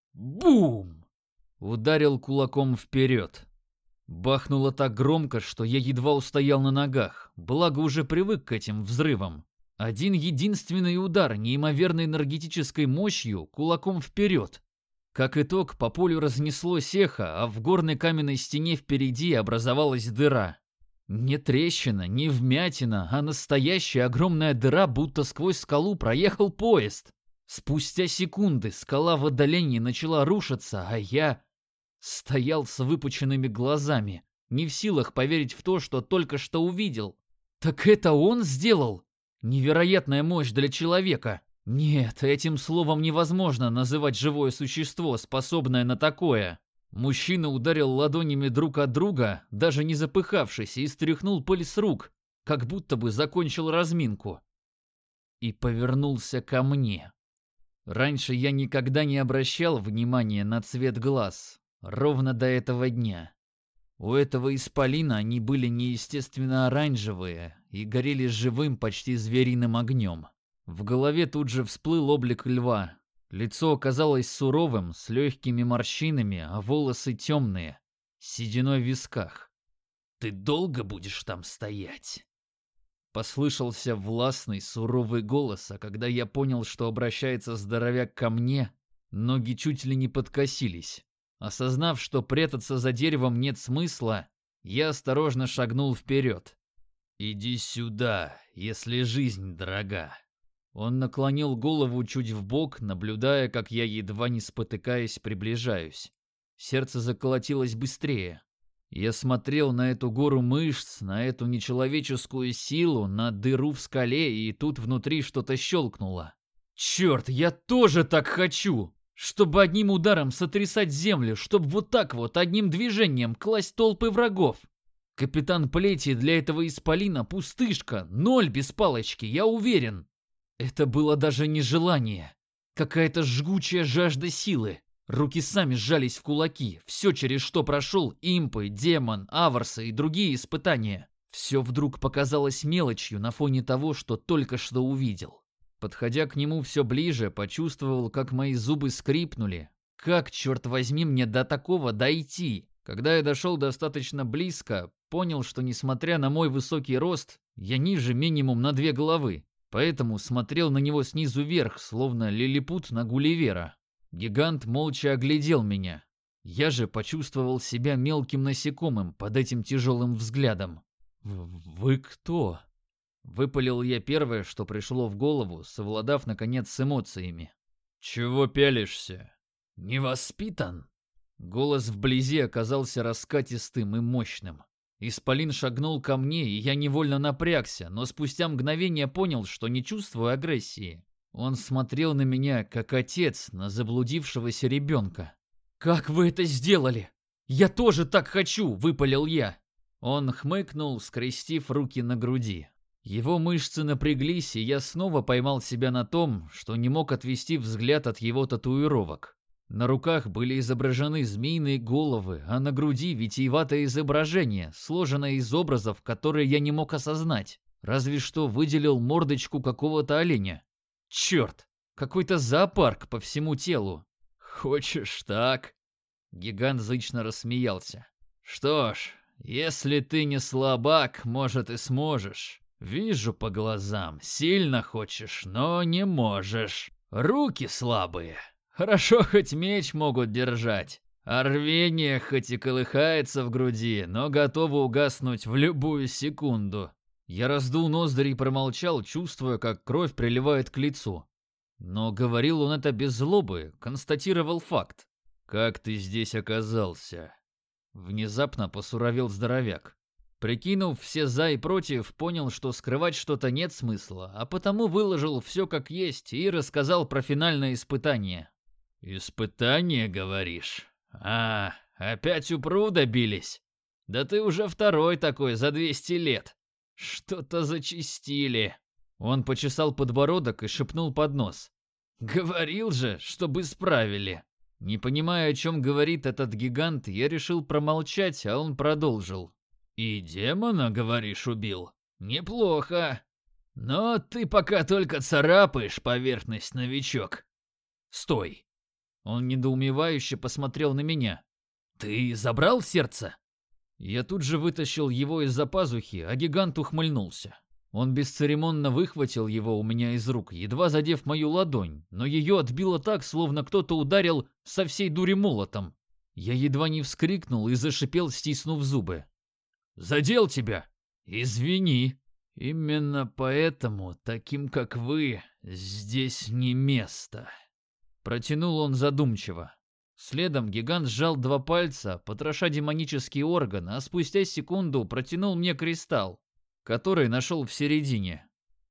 Бум! Ударил кулаком вперед. Бахнуло так громко, что я едва устоял на ногах, благо уже привык к этим взрывам. Один единственный удар неимоверной энергетической мощью кулаком вперед. Как итог, по полю разнеслось эхо, а в горной каменной стене впереди образовалась дыра. Не трещина, не вмятина, а настоящая огромная дыра, будто сквозь скалу проехал поезд. Спустя секунды скала в отдалении начала рушиться, а я стоял с выпученными глазами, не в силах поверить в то, что только что увидел. Так это он сделал? Невероятная мощь для человека. Нет, этим словом невозможно называть живое существо, способное на такое. Мужчина ударил ладонями друг от друга, даже не запыхавшись, и стряхнул пыль с рук, как будто бы закончил разминку. И повернулся ко мне. Раньше я никогда не обращал внимания на цвет глаз, ровно до этого дня. У этого исполина они были неестественно оранжевые и горели живым, почти звериным огнем. В голове тут же всплыл облик льва. Лицо оказалось суровым, с легкими морщинами, а волосы темные, с сединой в висках. «Ты долго будешь там стоять?» Послышался властный, суровый голос, а когда я понял, что обращается здоровяк ко мне, ноги чуть ли не подкосились. Осознав, что прятаться за деревом нет смысла, я осторожно шагнул вперед. «Иди сюда, если жизнь дорога». Он наклонил голову чуть вбок, наблюдая, как я, едва не спотыкаясь, приближаюсь. Сердце заколотилось быстрее. Я смотрел на эту гору мышц, на эту нечеловеческую силу, на дыру в скале, и тут внутри что-то щелкнуло. «Черт, я тоже так хочу! Чтобы одним ударом сотрясать землю, чтобы вот так вот, одним движением класть толпы врагов! Капитан Плети для этого исполина пустышка, 0 без палочки, я уверен!» Это было даже не желание. Какая-то жгучая жажда силы. Руки сами сжались в кулаки. Все, через что прошел импы, демон, аварсы и другие испытания. Все вдруг показалось мелочью на фоне того, что только что увидел. Подходя к нему все ближе, почувствовал, как мои зубы скрипнули, как, черт возьми, мне до такого дойти? Когда я дошел достаточно близко, понял, что несмотря на мой высокий рост, я ниже минимум на 2 головы. Поэтому смотрел на него снизу вверх, словно лилипут на Гулливера. Гигант молча оглядел меня. Я же почувствовал себя мелким насекомым под этим тяжелым взглядом. «Вы кто?» Выпалил я первое, что пришло в голову, совладав, наконец, с эмоциями. «Чего пялишься? Не воспитан?» Голос вблизи оказался раскатистым и мощным. Исполин шагнул ко мне, и я невольно напрягся, но спустя мгновение понял, что не чувствую агрессии. Он смотрел на меня, как отец на заблудившегося ребенка. «Как вы это сделали? Я тоже так хочу!» – выпалил я. Он хмыкнул, скрестив руки на груди. Его мышцы напряглись, и я снова поймал себя на том, что не мог отвести взгляд от его татуировок. На руках были изображены змеиные головы, а на груди витиеватое изображение, сложенное из образов, которые я не мог осознать. Разве что выделил мордочку какого-то оленя. Черт, какой-то зоопарк по всему телу. «Хочешь так?» Гигант зычно рассмеялся. «Что ж, если ты не слабак, может и сможешь. Вижу по глазам, сильно хочешь, но не можешь. Руки слабые. Хорошо, хоть меч могут держать. А рвение хоть и колыхается в груди, но готово угаснуть в любую секунду». Я раздул ноздри и промолчал, чувствуя, как кровь приливает к лицу. Но говорил он это без злобы, констатировал факт. «Как ты здесь оказался?» Внезапно посуровел здоровяк. Прикинув все за и против, понял, что скрывать что-то нет смысла, а потому выложил все как есть и рассказал про финальное испытание. «Испытание, говоришь? А, опять у пруда бились? Да ты уже второй такой за 200 лет. Что-то зачистили». Он почесал подбородок и шепнул под нос. «Говорил же, чтобы исправили». Не понимая, о чем говорит этот гигант, я решил промолчать, а он продолжил. «И демона, говоришь, убил? Неплохо. Но ты пока только царапаешь поверхность, новичок. Стой!» Он недоумевающе посмотрел на меня. «Ты забрал сердце?» Я тут же вытащил его из-за пазухи, а гигант ухмыльнулся. Он бесцеремонно выхватил его у меня из рук, едва задев мою ладонь, но ее отбило так, словно кто-то ударил со всей дури молотом. Я едва не вскрикнул и зашипел, стиснув зубы. «Задел тебя? Извини. Именно поэтому таким, как вы, здесь не место». Протянул он задумчиво. Следом гигант сжал 2 пальца, потроша демонический орган, а спустя секунду протянул мне кристалл, который нашел в середине.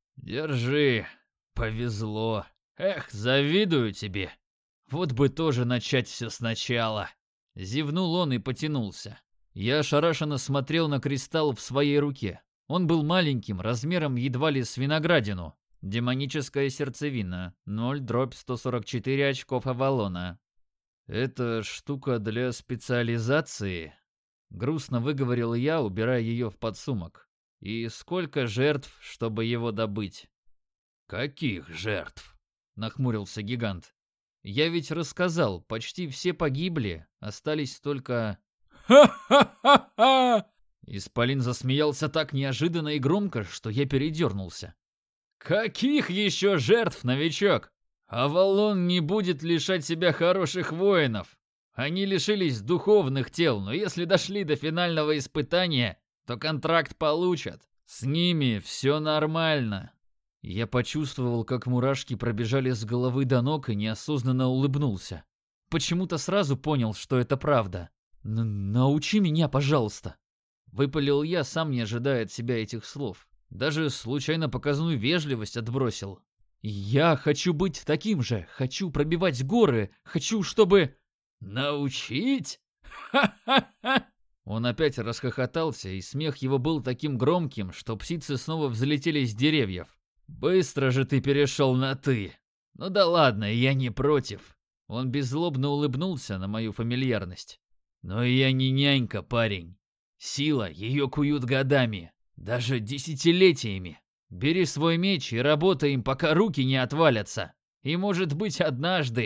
«Держи, повезло. Эх, завидую тебе. Вот бы тоже начать все сначала». Зевнул он и потянулся. Я ошарашенно смотрел на кристалл в своей руке. Он был маленьким, размером едва ли с виноградину. Демоническая сердцевина, 0/144 очков Авалона. «Это штука для специализации», — грустно выговорил я, убирая ее в подсумок. «И сколько жертв, чтобы его добыть?» «Каких жертв?» — нахмурился гигант. «Я ведь рассказал, почти все погибли, остались только...» «Ха-ха-ха-ха!» Исполин засмеялся так неожиданно и громко, что я передернулся. «Каких еще жертв, новичок? Авалон не будет лишать себя хороших воинов. Они лишились духовных тел, но если дошли до финального испытания, то контракт получат. С ними все нормально». Я почувствовал, как мурашки пробежали с головы до ног и неосознанно улыбнулся. Почему-то сразу понял, что это правда. «Научи меня, пожалуйста», — выпалил я, сам не ожидая от себя этих слов. Даже случайно показную вежливость отбросил. «Я хочу быть таким же, хочу пробивать горы, хочу, чтобы...» «Научить? Ха-ха-ха!» Он опять расхохотался, и смех его был таким громким, что птицы снова взлетели с деревьев. «Быстро же ты перешел на «ты». Ну да ладно, я не против». Он беззлобно улыбнулся на мою фамильярность. «Но я не нянька, парень. Сила, ее куют годами, даже десятилетиями. Бери свой меч и работай им, пока руки не отвалятся. И, может быть, однажды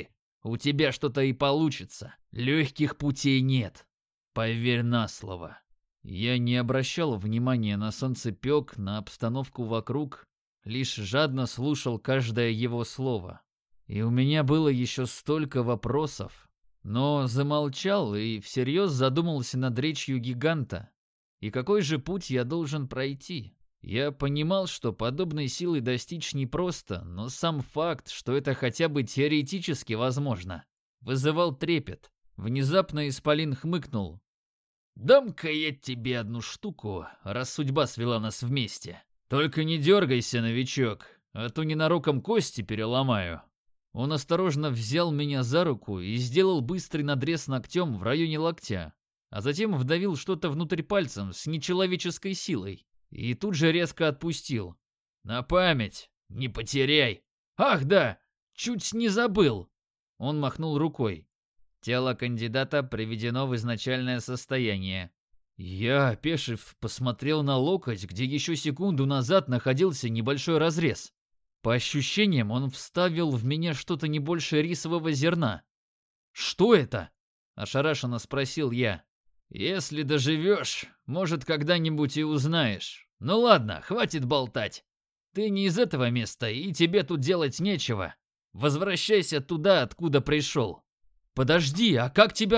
У тебя что-то и получится. Легких путей нет. Поверь на слово. Я не обращал внимания на солнцепек, на обстановку вокруг, лишь жадно слушал каждое его слово. И у меня было еще столько вопросов, но замолчал и всерьез задумался над речью гиганта. И какой же путь я должен пройти? Я понимал, что подобной силы достичь непросто, но сам факт, что это хотя бы теоретически возможно, вызывал трепет. Внезапно исполин хмыкнул. «Дам-ка я тебе одну штуку, раз судьба свела нас вместе. Только не дергайся, новичок, а то ненароком кости переломаю». Он осторожно взял меня за руку и сделал быстрый надрез ногтем в районе локтя, а затем вдавил что-то внутрь пальцем с нечеловеческой силой и тут же резко отпустил. «На память, не потеряй!» «Ах да, чуть не забыл!» Он махнул рукой. Тело кандидата приведено в изначальное состояние. Я, опешив, посмотрел на локоть, где еще секунду назад находился небольшой разрез. По ощущениям, он вставил в меня что-то не больше рисового зерна. «Что это?» – ошарашенно спросил я. «Если доживешь, может, когда-нибудь и узнаешь. Ну ладно, хватит болтать. Ты не из этого места, и тебе тут делать нечего. Возвращайся туда, откуда пришел». «Подожди, а как тебя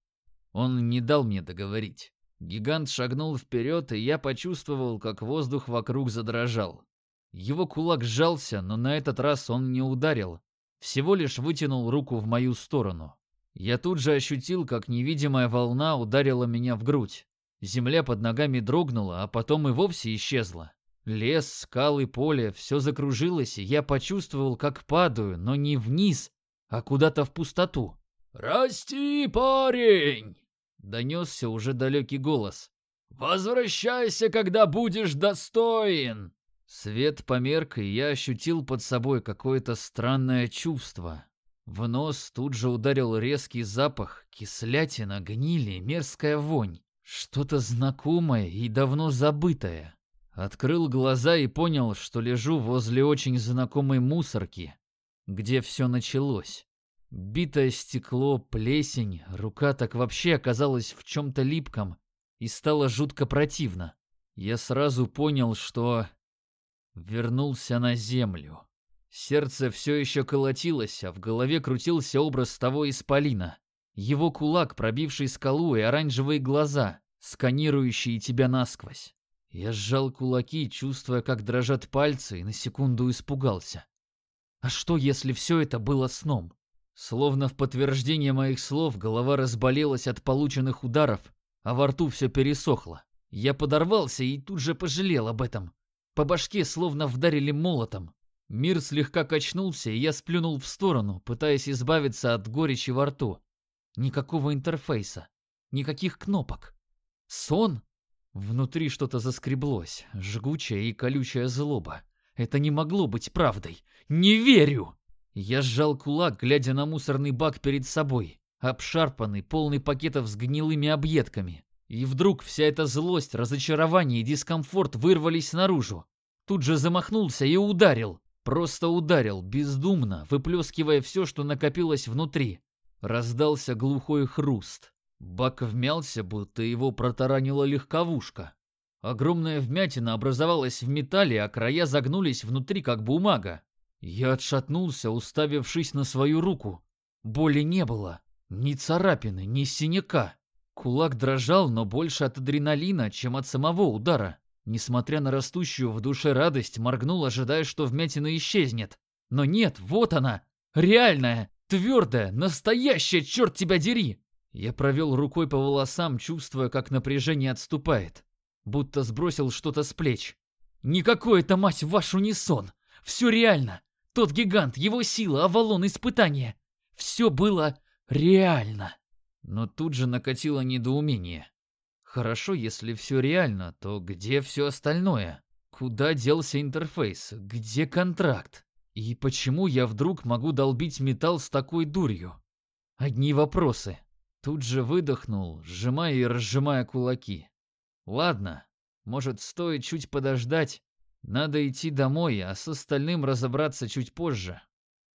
Он не дал мне договорить. Гигант шагнул вперед, и я почувствовал, как воздух вокруг задрожал. Его кулак сжался, но на этот раз он не ударил, всего лишь вытянул руку в мою сторону. Я тут же ощутил, как невидимая волна ударила меня в грудь. Земля под ногами дрогнула, а потом и вовсе исчезла. Лес, скалы, поле, все закружилось, и я почувствовал, как падаю, но не вниз, а куда-то в пустоту. «Расти, парень!» — донесся уже далекий голос. «Возвращайся, когда будешь достоин!» Свет померк, и я ощутил под собой какое-то странное чувство. В нос тут же ударил резкий запах, кислятина, гнили, мерзкая вонь. Что-то знакомое и давно забытое. Открыл глаза и понял, что лежу возле очень знакомой мусорки, где все началось. Битое стекло, плесень, рука так вообще оказалась в чем-то липком и стало жутко противно. Я сразу понял, что вернулся на землю. Сердце все еще колотилось, а в голове крутился образ того исполина. Его кулак, пробивший скалу, и оранжевые глаза, сканирующие тебя насквозь. Я сжал кулаки, чувствуя, как дрожат пальцы, и на секунду испугался. А что, если все это было сном? Словно в подтверждение моих слов, голова разболелась от полученных ударов, а во рту все пересохло. Я подорвался и тут же пожалел об этом. По башке словно вдарили молотом. Мир слегка качнулся, и я сплюнул в сторону, пытаясь избавиться от горечи во рту. Никакого интерфейса, никаких кнопок. Сон? Внутри что-то заскреблось, жгучая и колючая злоба. Это не могло быть правдой. Не верю! Я сжал кулак, глядя на мусорный бак перед собой, обшарпанный, полный пакетов с гнилыми объедками. И вдруг вся эта злость, разочарование и дискомфорт вырвались наружу. Тут же замахнулся и ударил. Просто ударил, бездумно, выплескивая все, что накопилось внутри. Раздался глухой хруст. Бак вмялся, будто его протаранила легковушка. Огромная вмятина образовалась в металле, а края загнулись внутри, как бумага. Я отшатнулся, уставившись на свою руку. Боли не было. Ни царапины, ни синяка. Кулак дрожал, но больше от адреналина, чем от самого удара. Несмотря на растущую в душе радость, моргнул, ожидая, что вмятина исчезнет. Но нет, вот она. Реальная, твердая, настоящая, черт тебя дери. Я провел рукой по волосам, чувствуя, как напряжение отступает. Будто сбросил что-то с плеч. Никакой это, мать вашу, не сон. Все реально. Тот гигант, его сила, Авалон, испытания. Все было реально. Но тут же накатило недоумение. Хорошо, если все реально, то где все остальное? Куда делся интерфейс? Где контракт? И почему я вдруг могу долбить металл с такой дурью? Одни вопросы. Тут же выдохнул, сжимая и разжимая кулаки. Ладно, может, стоит чуть подождать. Надо идти домой, а с остальным разобраться чуть позже.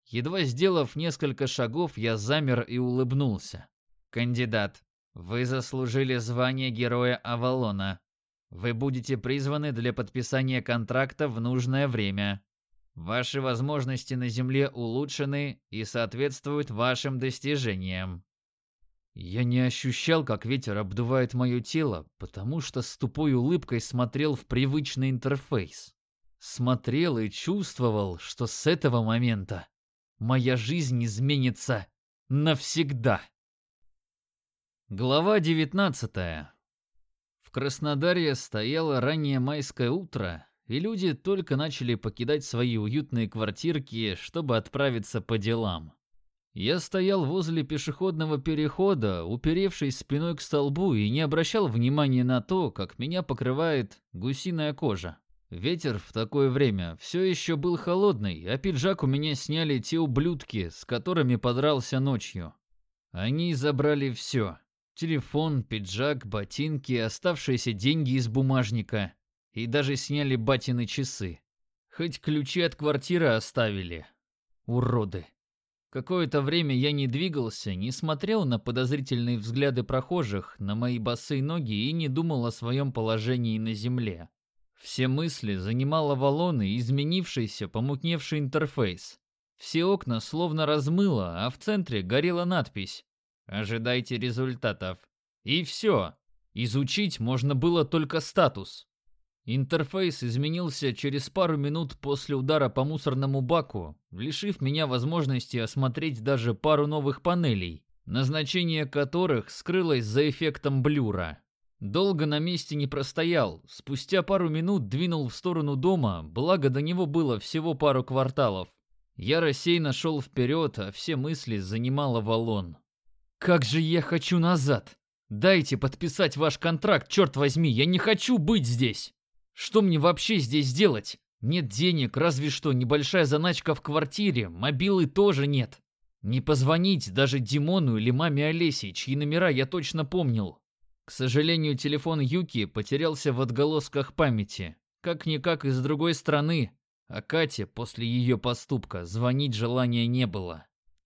Едва сделав несколько шагов, я замер и улыбнулся. «Кандидат, вы заслужили звание Героя Авалона. Вы будете призваны для подписания контракта в нужное время. Ваши возможности на Земле улучшены и соответствуют вашим достижениям». Я не ощущал, как ветер обдувает мое тело, потому что с тупой улыбкой смотрел в привычный интерфейс. Смотрел и чувствовал, что с этого момента моя жизнь изменится навсегда. Глава 19. В Краснодаре стояло раннее майское утро, и люди только начали покидать свои уютные квартирки, чтобы отправиться по делам. Я стоял возле пешеходного перехода, уперевшись спиной к столбу, и не обращал внимания на то, как меня покрывает гусиная кожа. Ветер в такое время все еще был холодный, а пиджак у меня сняли те ублюдки, с которыми подрался ночью. Они забрали все. Телефон, пиджак, ботинки, оставшиеся деньги из бумажника. И даже сняли батины часы. Хоть ключи от квартиры оставили. Уроды. Какое-то время я не двигался, не смотрел на подозрительные взгляды прохожих, на мои босые ноги и не думал о своем положении на земле. Все мысли занимал Авалон и изменившийся, помутневший интерфейс. Все окна словно размыло, а в центре горела надпись «Ожидайте результатов». И все. Изучить можно было только статус. Интерфейс изменился через пару минут после удара по мусорному баку, лишив меня возможности осмотреть даже пару новых панелей, назначение которых скрылось за эффектом блюра. Долго на месте не простоял, спустя пару минут двинул в сторону дома, благо до него было всего пару кварталов. Я рассеянно шел вперед, а все мысли занимал Авалон. «Как же я хочу назад! Дайте подписать ваш контракт, черт возьми, я не хочу быть здесь! Что мне вообще здесь делать? Нет денег, разве что небольшая заначка в квартире, мобилы тоже нет. Не позвонить даже Димону или маме Олесе, чьи номера я точно помнил. К сожалению, телефон Юки потерялся в отголосках памяти. Как-никак из другой страны, а Кате после ее поступка звонить желания не было.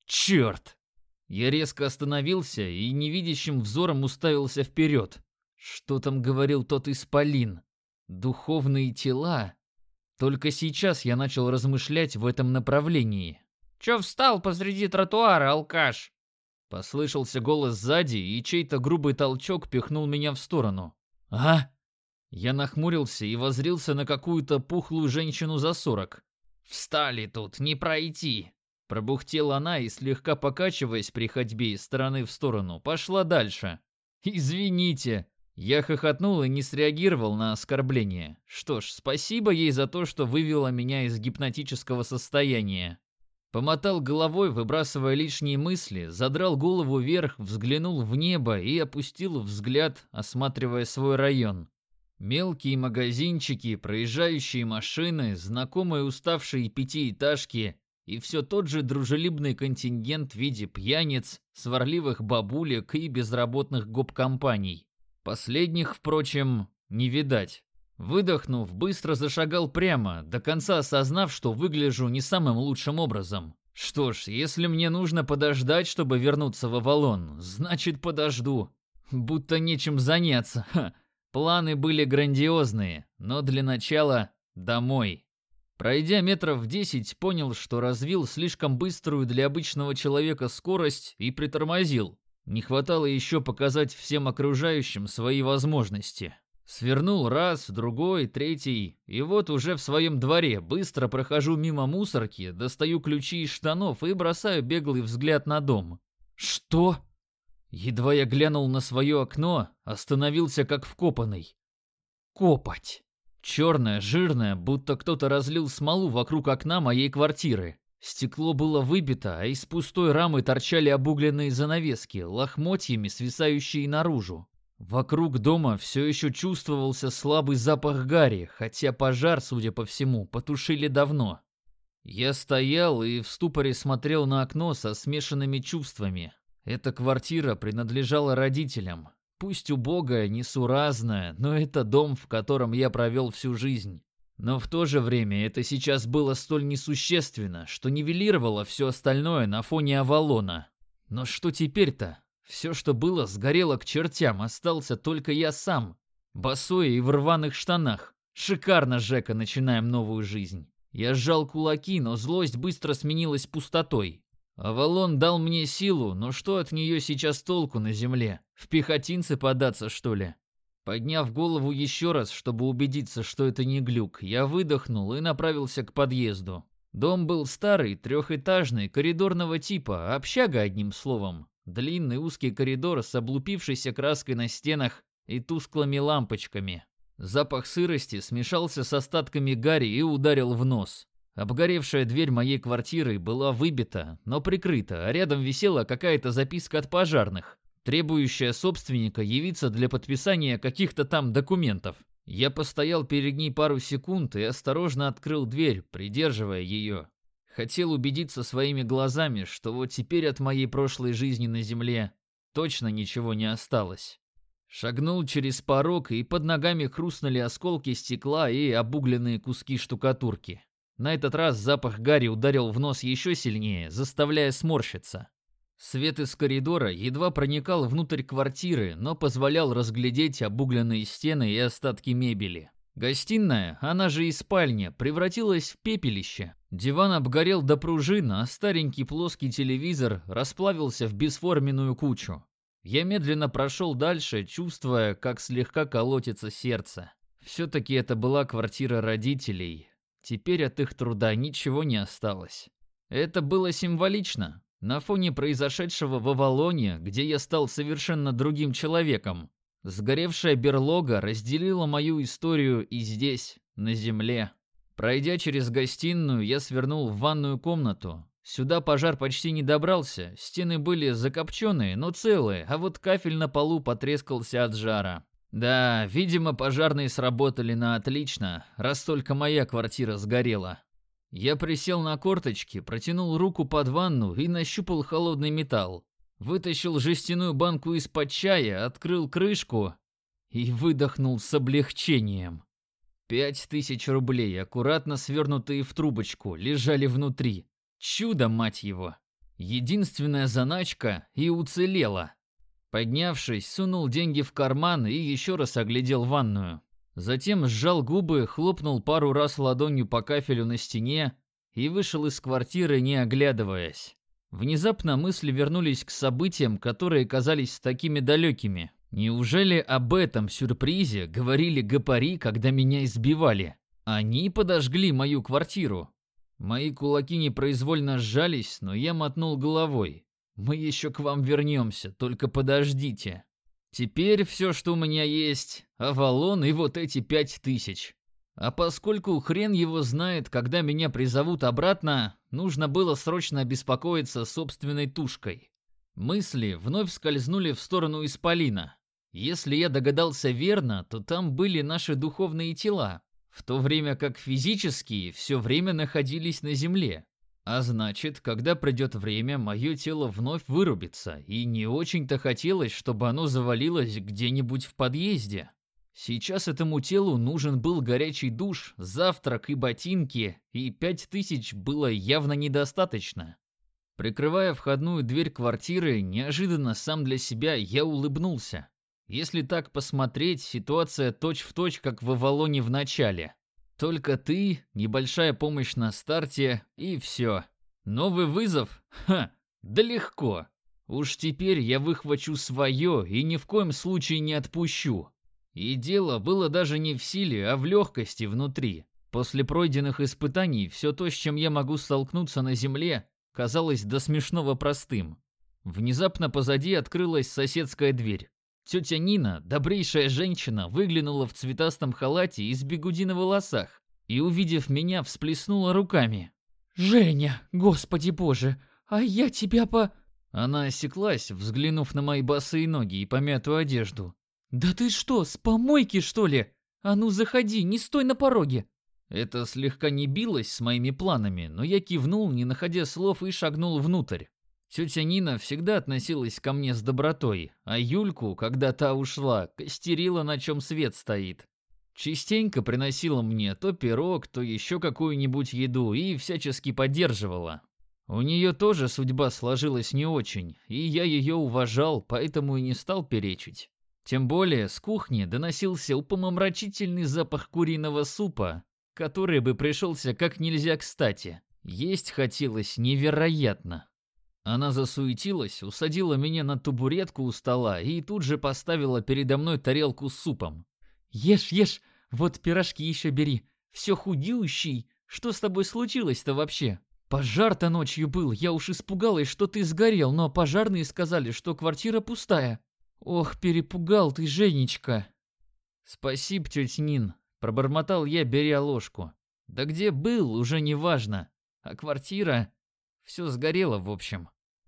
Черт! Я резко остановился и невидящим взором уставился вперед. Что там говорил тот исполин? Духовные тела? Только сейчас я начал размышлять в этом направлении. «Чё встал посреди тротуара, алкаш?» Послышался голос сзади, и чей-то грубый толчок пихнул меня в сторону. «А?» Я нахмурился и воззрился на какую-то пухлую женщину за 40. «Встали тут, не пройти!» Пробухтела она и, слегка покачиваясь при ходьбе из стороны в сторону, пошла дальше. «Извините!» Я хохотнул и не среагировал на оскорбление. Что ж, спасибо ей за то, что вывела меня из гипнотического состояния. Помотал головой, выбрасывая лишние мысли, задрал голову вверх, взглянул в небо и опустил взгляд, осматривая свой район. Мелкие магазинчики, проезжающие машины, знакомые уставшие пятиэтажки и все тот же дружелюбный контингент в виде пьяниц, сварливых бабулек и безработных гоп-компаний. Последних, впрочем, не видать. Выдохнув, быстро зашагал прямо, до конца осознав, что выгляжу не самым лучшим образом. Что ж, если мне нужно подождать, чтобы вернуться в Авалон, значит подожду. Будто нечем заняться. Планы были грандиозные, но для начала домой. Пройдя метров 10, понял, что развил слишком быструю для обычного человека скорость и притормозил. Не хватало еще показать всем окружающим свои возможности. Свернул раз, другой, третий, и вот уже в своем дворе быстро прохожу мимо мусорки, достаю ключи из штанов и бросаю беглый взгляд на дом. Что? Едва я глянул на свое окно, остановился как вкопанный. Копоть. Черная, жирная, будто кто-то разлил смолу вокруг окна моей квартиры. Стекло было выбито, а из пустой рамы торчали обугленные занавески, лохмотьями свисающие наружу. Вокруг дома все еще чувствовался слабый запах гари, хотя пожар, судя по всему, потушили давно. Я стоял и в ступоре смотрел на окно со смешанными чувствами. Эта квартира принадлежала родителям. Пусть убогая, несуразная, но это дом, в котором я провел всю жизнь. Но в то же время это сейчас было столь несущественно, что нивелировало все остальное на фоне Авалона. Но что теперь-то? Все, что было, сгорело к чертям, остался только я сам. Босой и в рваных штанах. Шикарно, Жека, начинаем новую жизнь. Я сжал кулаки, но злость быстро сменилась пустотой. Авалон дал мне силу, но что от нее сейчас толку на земле? В пехотинцы податься, что ли? Подняв голову еще раз, чтобы убедиться, что это не глюк, я выдохнул и направился к подъезду. Дом был старый, трехэтажный, коридорного типа, общага одним словом. Длинный узкий коридор с облупившейся краской на стенах и тусклыми лампочками. Запах сырости смешался с остатками гари и ударил в нос. Обгоревшая дверь моей квартиры была выбита, но прикрыта, а рядом висела какая-то записка от пожарных, требующая собственника явиться для подписания каких-то там документов. Я постоял перед ней пару секунд и осторожно открыл дверь, придерживая ее. Хотел убедиться своими глазами, что вот теперь от моей прошлой жизни на земле точно ничего не осталось. Шагнул через порог, и под ногами хрустнули осколки стекла и обугленные куски штукатурки. На этот раз запах гари ударил в нос еще сильнее, заставляя сморщиться. Свет из коридора едва проникал внутрь квартиры, но позволял разглядеть обугленные стены и остатки мебели. Гостиная, она же и спальня, превратилась в пепелище. Диван обгорел до пружин, а старенький плоский телевизор расплавился в бесформенную кучу. Я медленно прошел дальше, чувствуя, как слегка колотится сердце. Все-таки это была квартира родителей. Теперь от их труда ничего не осталось. Это было символично. На фоне произошедшего в Авалоне, где я стал совершенно другим человеком, сгоревшая берлога разделила мою историю и здесь, на земле. Пройдя через гостиную, я свернул в ванную комнату. Сюда пожар почти не добрался, стены были закопченные, но целые, а вот кафель на полу потрескался от жара. Да, видимо, пожарные сработали на отлично, раз только моя квартира сгорела. Я присел на корточки, протянул руку под ванну и нащупал холодный металл. Вытащил жестяную банку из-под чая, открыл крышку и выдохнул с облегчением. 5000 рублей, аккуратно свернутые в трубочку, лежали внутри. Чудо, мать его. Единственная заначка и уцелела. Поднявшись, сунул деньги в карман и еще раз оглядел ванную. Затем сжал губы, хлопнул пару раз ладонью по кафелю на стене и вышел из квартиры, не оглядываясь. Внезапно мысли вернулись к событиям, которые казались такими далекими. Неужели об этом сюрпризе говорили гопари, когда меня избивали? Они подожгли мою квартиру. Мои кулаки непроизвольно сжались, но я мотнул головой. Мы еще к вам вернемся, только подождите. Теперь все, что у меня есть, Авалон и вот эти 5000. А поскольку хрен его знает, когда меня призовут обратно, нужно было срочно обеспокоиться собственной тушкой. Мысли вновь скользнули в сторону Исполина. Если я догадался верно, то там были наши духовные тела, в то время как физические все время находились на земле. А значит, когда придет время, мое тело вновь вырубится, и не очень-то хотелось, чтобы оно завалилось где-нибудь в подъезде. Сейчас этому телу нужен был горячий душ, завтрак и ботинки, и 5000 было явно недостаточно. Прикрывая входную дверь квартиры, неожиданно сам для себя я улыбнулся. Если так посмотреть, ситуация точь-в-точь, как в Авалоне в начале. Только ты, небольшая помощь на старте, и все. Новый вызов? Ха, да легко. Уж теперь я выхвачу свое и ни в коем случае не отпущу. И дело было даже не в силе, а в легкости внутри. После пройденных испытаний все то, с чем я могу столкнуться на земле, казалось до смешного простым. Внезапно позади открылась соседская дверь. Тетя Нина, добрейшая женщина, выглянула в цветастом халате и с бигуди на волосах и, увидев меня, всплеснула руками. «Женя, господи боже, а я тебя Она осеклась, взглянув на мои босые ноги и помятую одежду. «Да ты что, с помойки, что ли? А ну заходи, не стой на пороге!» Это слегка не билось с моими планами, но я кивнул, не находя слов, и шагнул внутрь. Тетя Нина всегда относилась ко мне с добротой, а Юльку, когда та ушла, костерила, на чем свет стоит. Частенько приносила мне то пирог, то еще какую-нибудь еду и всячески поддерживала. У нее тоже судьба сложилась не очень, и я ее уважал, поэтому и не стал перечить. Тем более с кухни доносился упомомрачительный запах куриного супа, который бы пришелся как нельзя кстати. Есть хотелось невероятно. Она засуетилась, усадила меня на табуретку у стола и тут же поставила передо мной тарелку с супом. Ешь, ешь, вот пирожки еще бери. Все худеющий. Что с тобой случилось-то вообще? Пожар-то ночью был, я уж испугалась, что ты сгорел, но пожарные сказали, что квартира пустая. Ох, перепугал ты, Женечка. Спасибо, тетя Нин, пробормотал я, беря ложку. Да где был, уже не важно. А квартира... Все сгорело, в общем.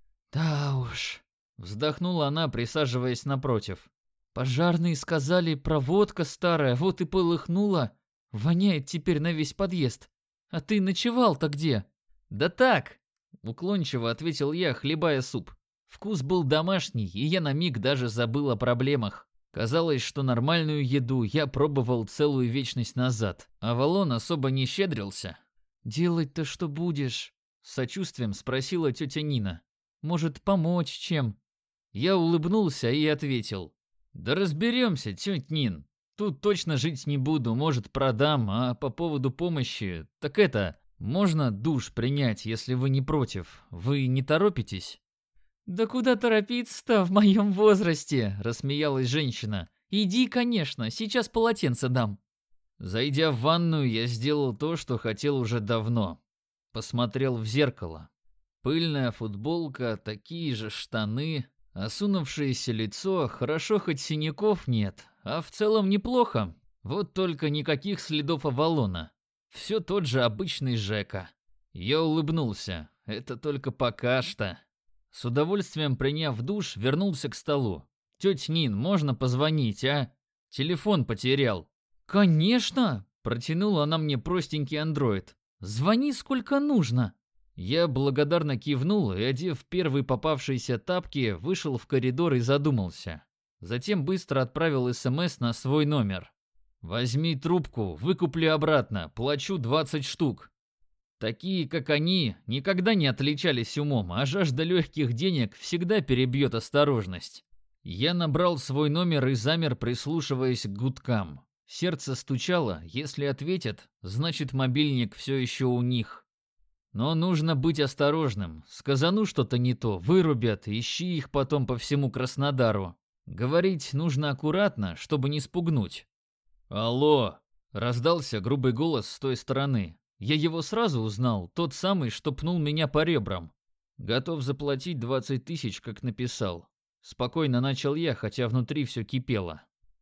Да уж, Вздохнула она, присаживаясь напротив. пожарные сказали, проводка старая, вот и полыхнула. Воняет теперь на весь подъезд. А ты ночевал-то где? Да так, уклончиво ответил я, хлебая суп. Вкус был домашний, и я на миг даже забыл о проблемах. Казалось, что нормальную еду я пробовал целую вечность назад. Авалон особо не щедрился. Делать-то что будешь? С сочувствием спросила тетя Нина. Может, помочь чем? Я улыбнулся и ответил. Да разберемся, тетя Нин. Тут точно жить не буду, может, продам, а по поводу помощи, так это, можно душ принять, если вы не против. Вы не торопитесь? Да куда торопиться-то в моем возрасте? Рассмеялась женщина. Иди, конечно, сейчас полотенце дам. Зайдя в ванную, я сделал то, что хотел уже давно. Посмотрел в зеркало. Пыльная футболка, такие же штаны, осунувшееся лицо, хорошо хоть синяков нет, а в целом неплохо. Вот только никаких следов Авалона. Все тот же обычный Жека. Я улыбнулся. Это только пока что. С удовольствием приняв душ, вернулся к столу. «Тетя Нин, можно позвонить, а? Телефон потерял». «Конечно!» – Протянула она мне простенький андроид. «Звони сколько нужно!» Я благодарно кивнул и, одев первые попавшиеся тапки, вышел в коридор и задумался. Затем быстро отправил СМС на свой номер. «Возьми трубку, выкуплю обратно, плачу 20 штук». Такие, как они, никогда не отличались умом, а жажда легких денег всегда перебьет осторожность. Я набрал свой номер и замер, прислушиваясь к гудкам. Сердце стучало, если ответят, значит мобильник все еще у них. Но нужно быть осторожным, сказану что-то не то, вырубят, ищи их потом по всему Краснодару. Говорить нужно аккуратно, чтобы не спугнуть. «Алло!» – раздался грубый голос с той стороны. Я его сразу узнал, тот самый, что пнул меня по ребрам. Готов заплатить 20 тысяч, как написал. Спокойно начал я, хотя внутри все кипело.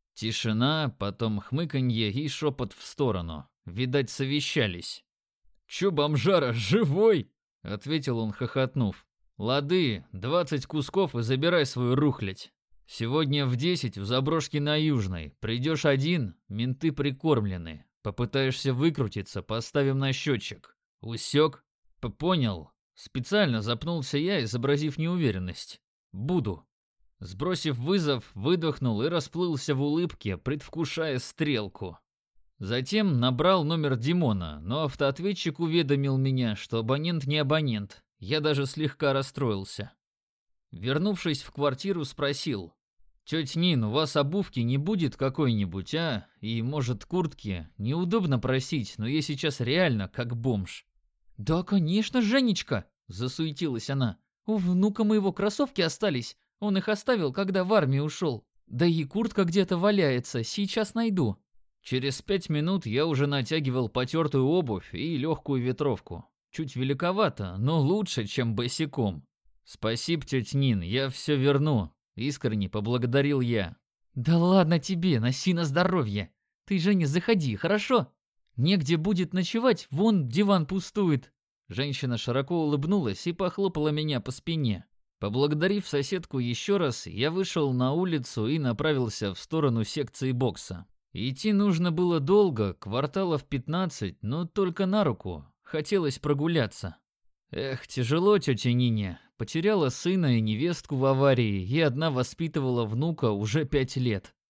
Тишина, потом хмыканье и шепот в сторону. Видать, совещались. «Чё, бомжара, живой?» — ответил он, хохотнув. «Лады, 20 кусков и забирай свою рухлядь. Сегодня в 10 в заброшке на Южной. Придешь один, менты прикормлены. Попытаешься выкрутиться, поставим на счетчик. Усек? Понял. Специально запнулся я, изобразив неуверенность. Буду». Сбросив вызов, выдохнул и расплылся в улыбке, предвкушая стрелку. Затем набрал номер Димона, но автоответчик уведомил меня, что абонент не абонент. Я даже слегка расстроился. Вернувшись в квартиру, спросил. «Тетя Нин, у вас обувки не будет какой-нибудь, а? И, может, куртки? Неудобно просить, но я сейчас реально как бомж». «Да, конечно, Женечка!» – засуетилась она. «У внука моего кроссовки остались. Он их оставил, когда в армию ушел. Да и куртка где-то валяется, сейчас найду». Через 5 минут я уже натягивал потертую обувь и легкую ветровку. Чуть великовато, но лучше, чем босиком. «Спасибо, тетя Нин, я все верну», — искренне поблагодарил я. «Да ладно тебе, носи на здоровье. Ты, Женя, заходи, хорошо? Негде будет ночевать, вон диван пустует». Женщина широко улыбнулась и похлопала меня по спине. Поблагодарив соседку еще раз, я вышел на улицу и направился в сторону секции бокса. Идти нужно было долго, кварталов 15, но только на руку. Хотелось прогуляться. Эх, тяжело тете Нине. Потеряла сына и невестку в аварии и одна воспитывала внука уже 5 лет.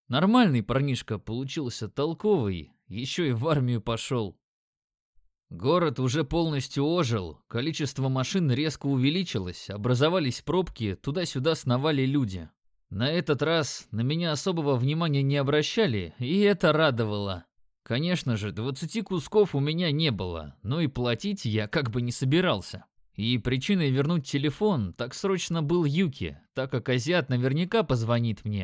Нормальный парнишка получился, толковый, еще и в армию пошел. Город уже полностью ожил, количество машин резко увеличилось, образовались пробки, туда-сюда сновали люди. На этот раз на меня особого внимания не обращали, и это радовало. Конечно же, 20 кусков у меня не было, но и платить я как бы не собирался. И причиной вернуть телефон так срочно был Юки, так как азиат наверняка позвонит мне,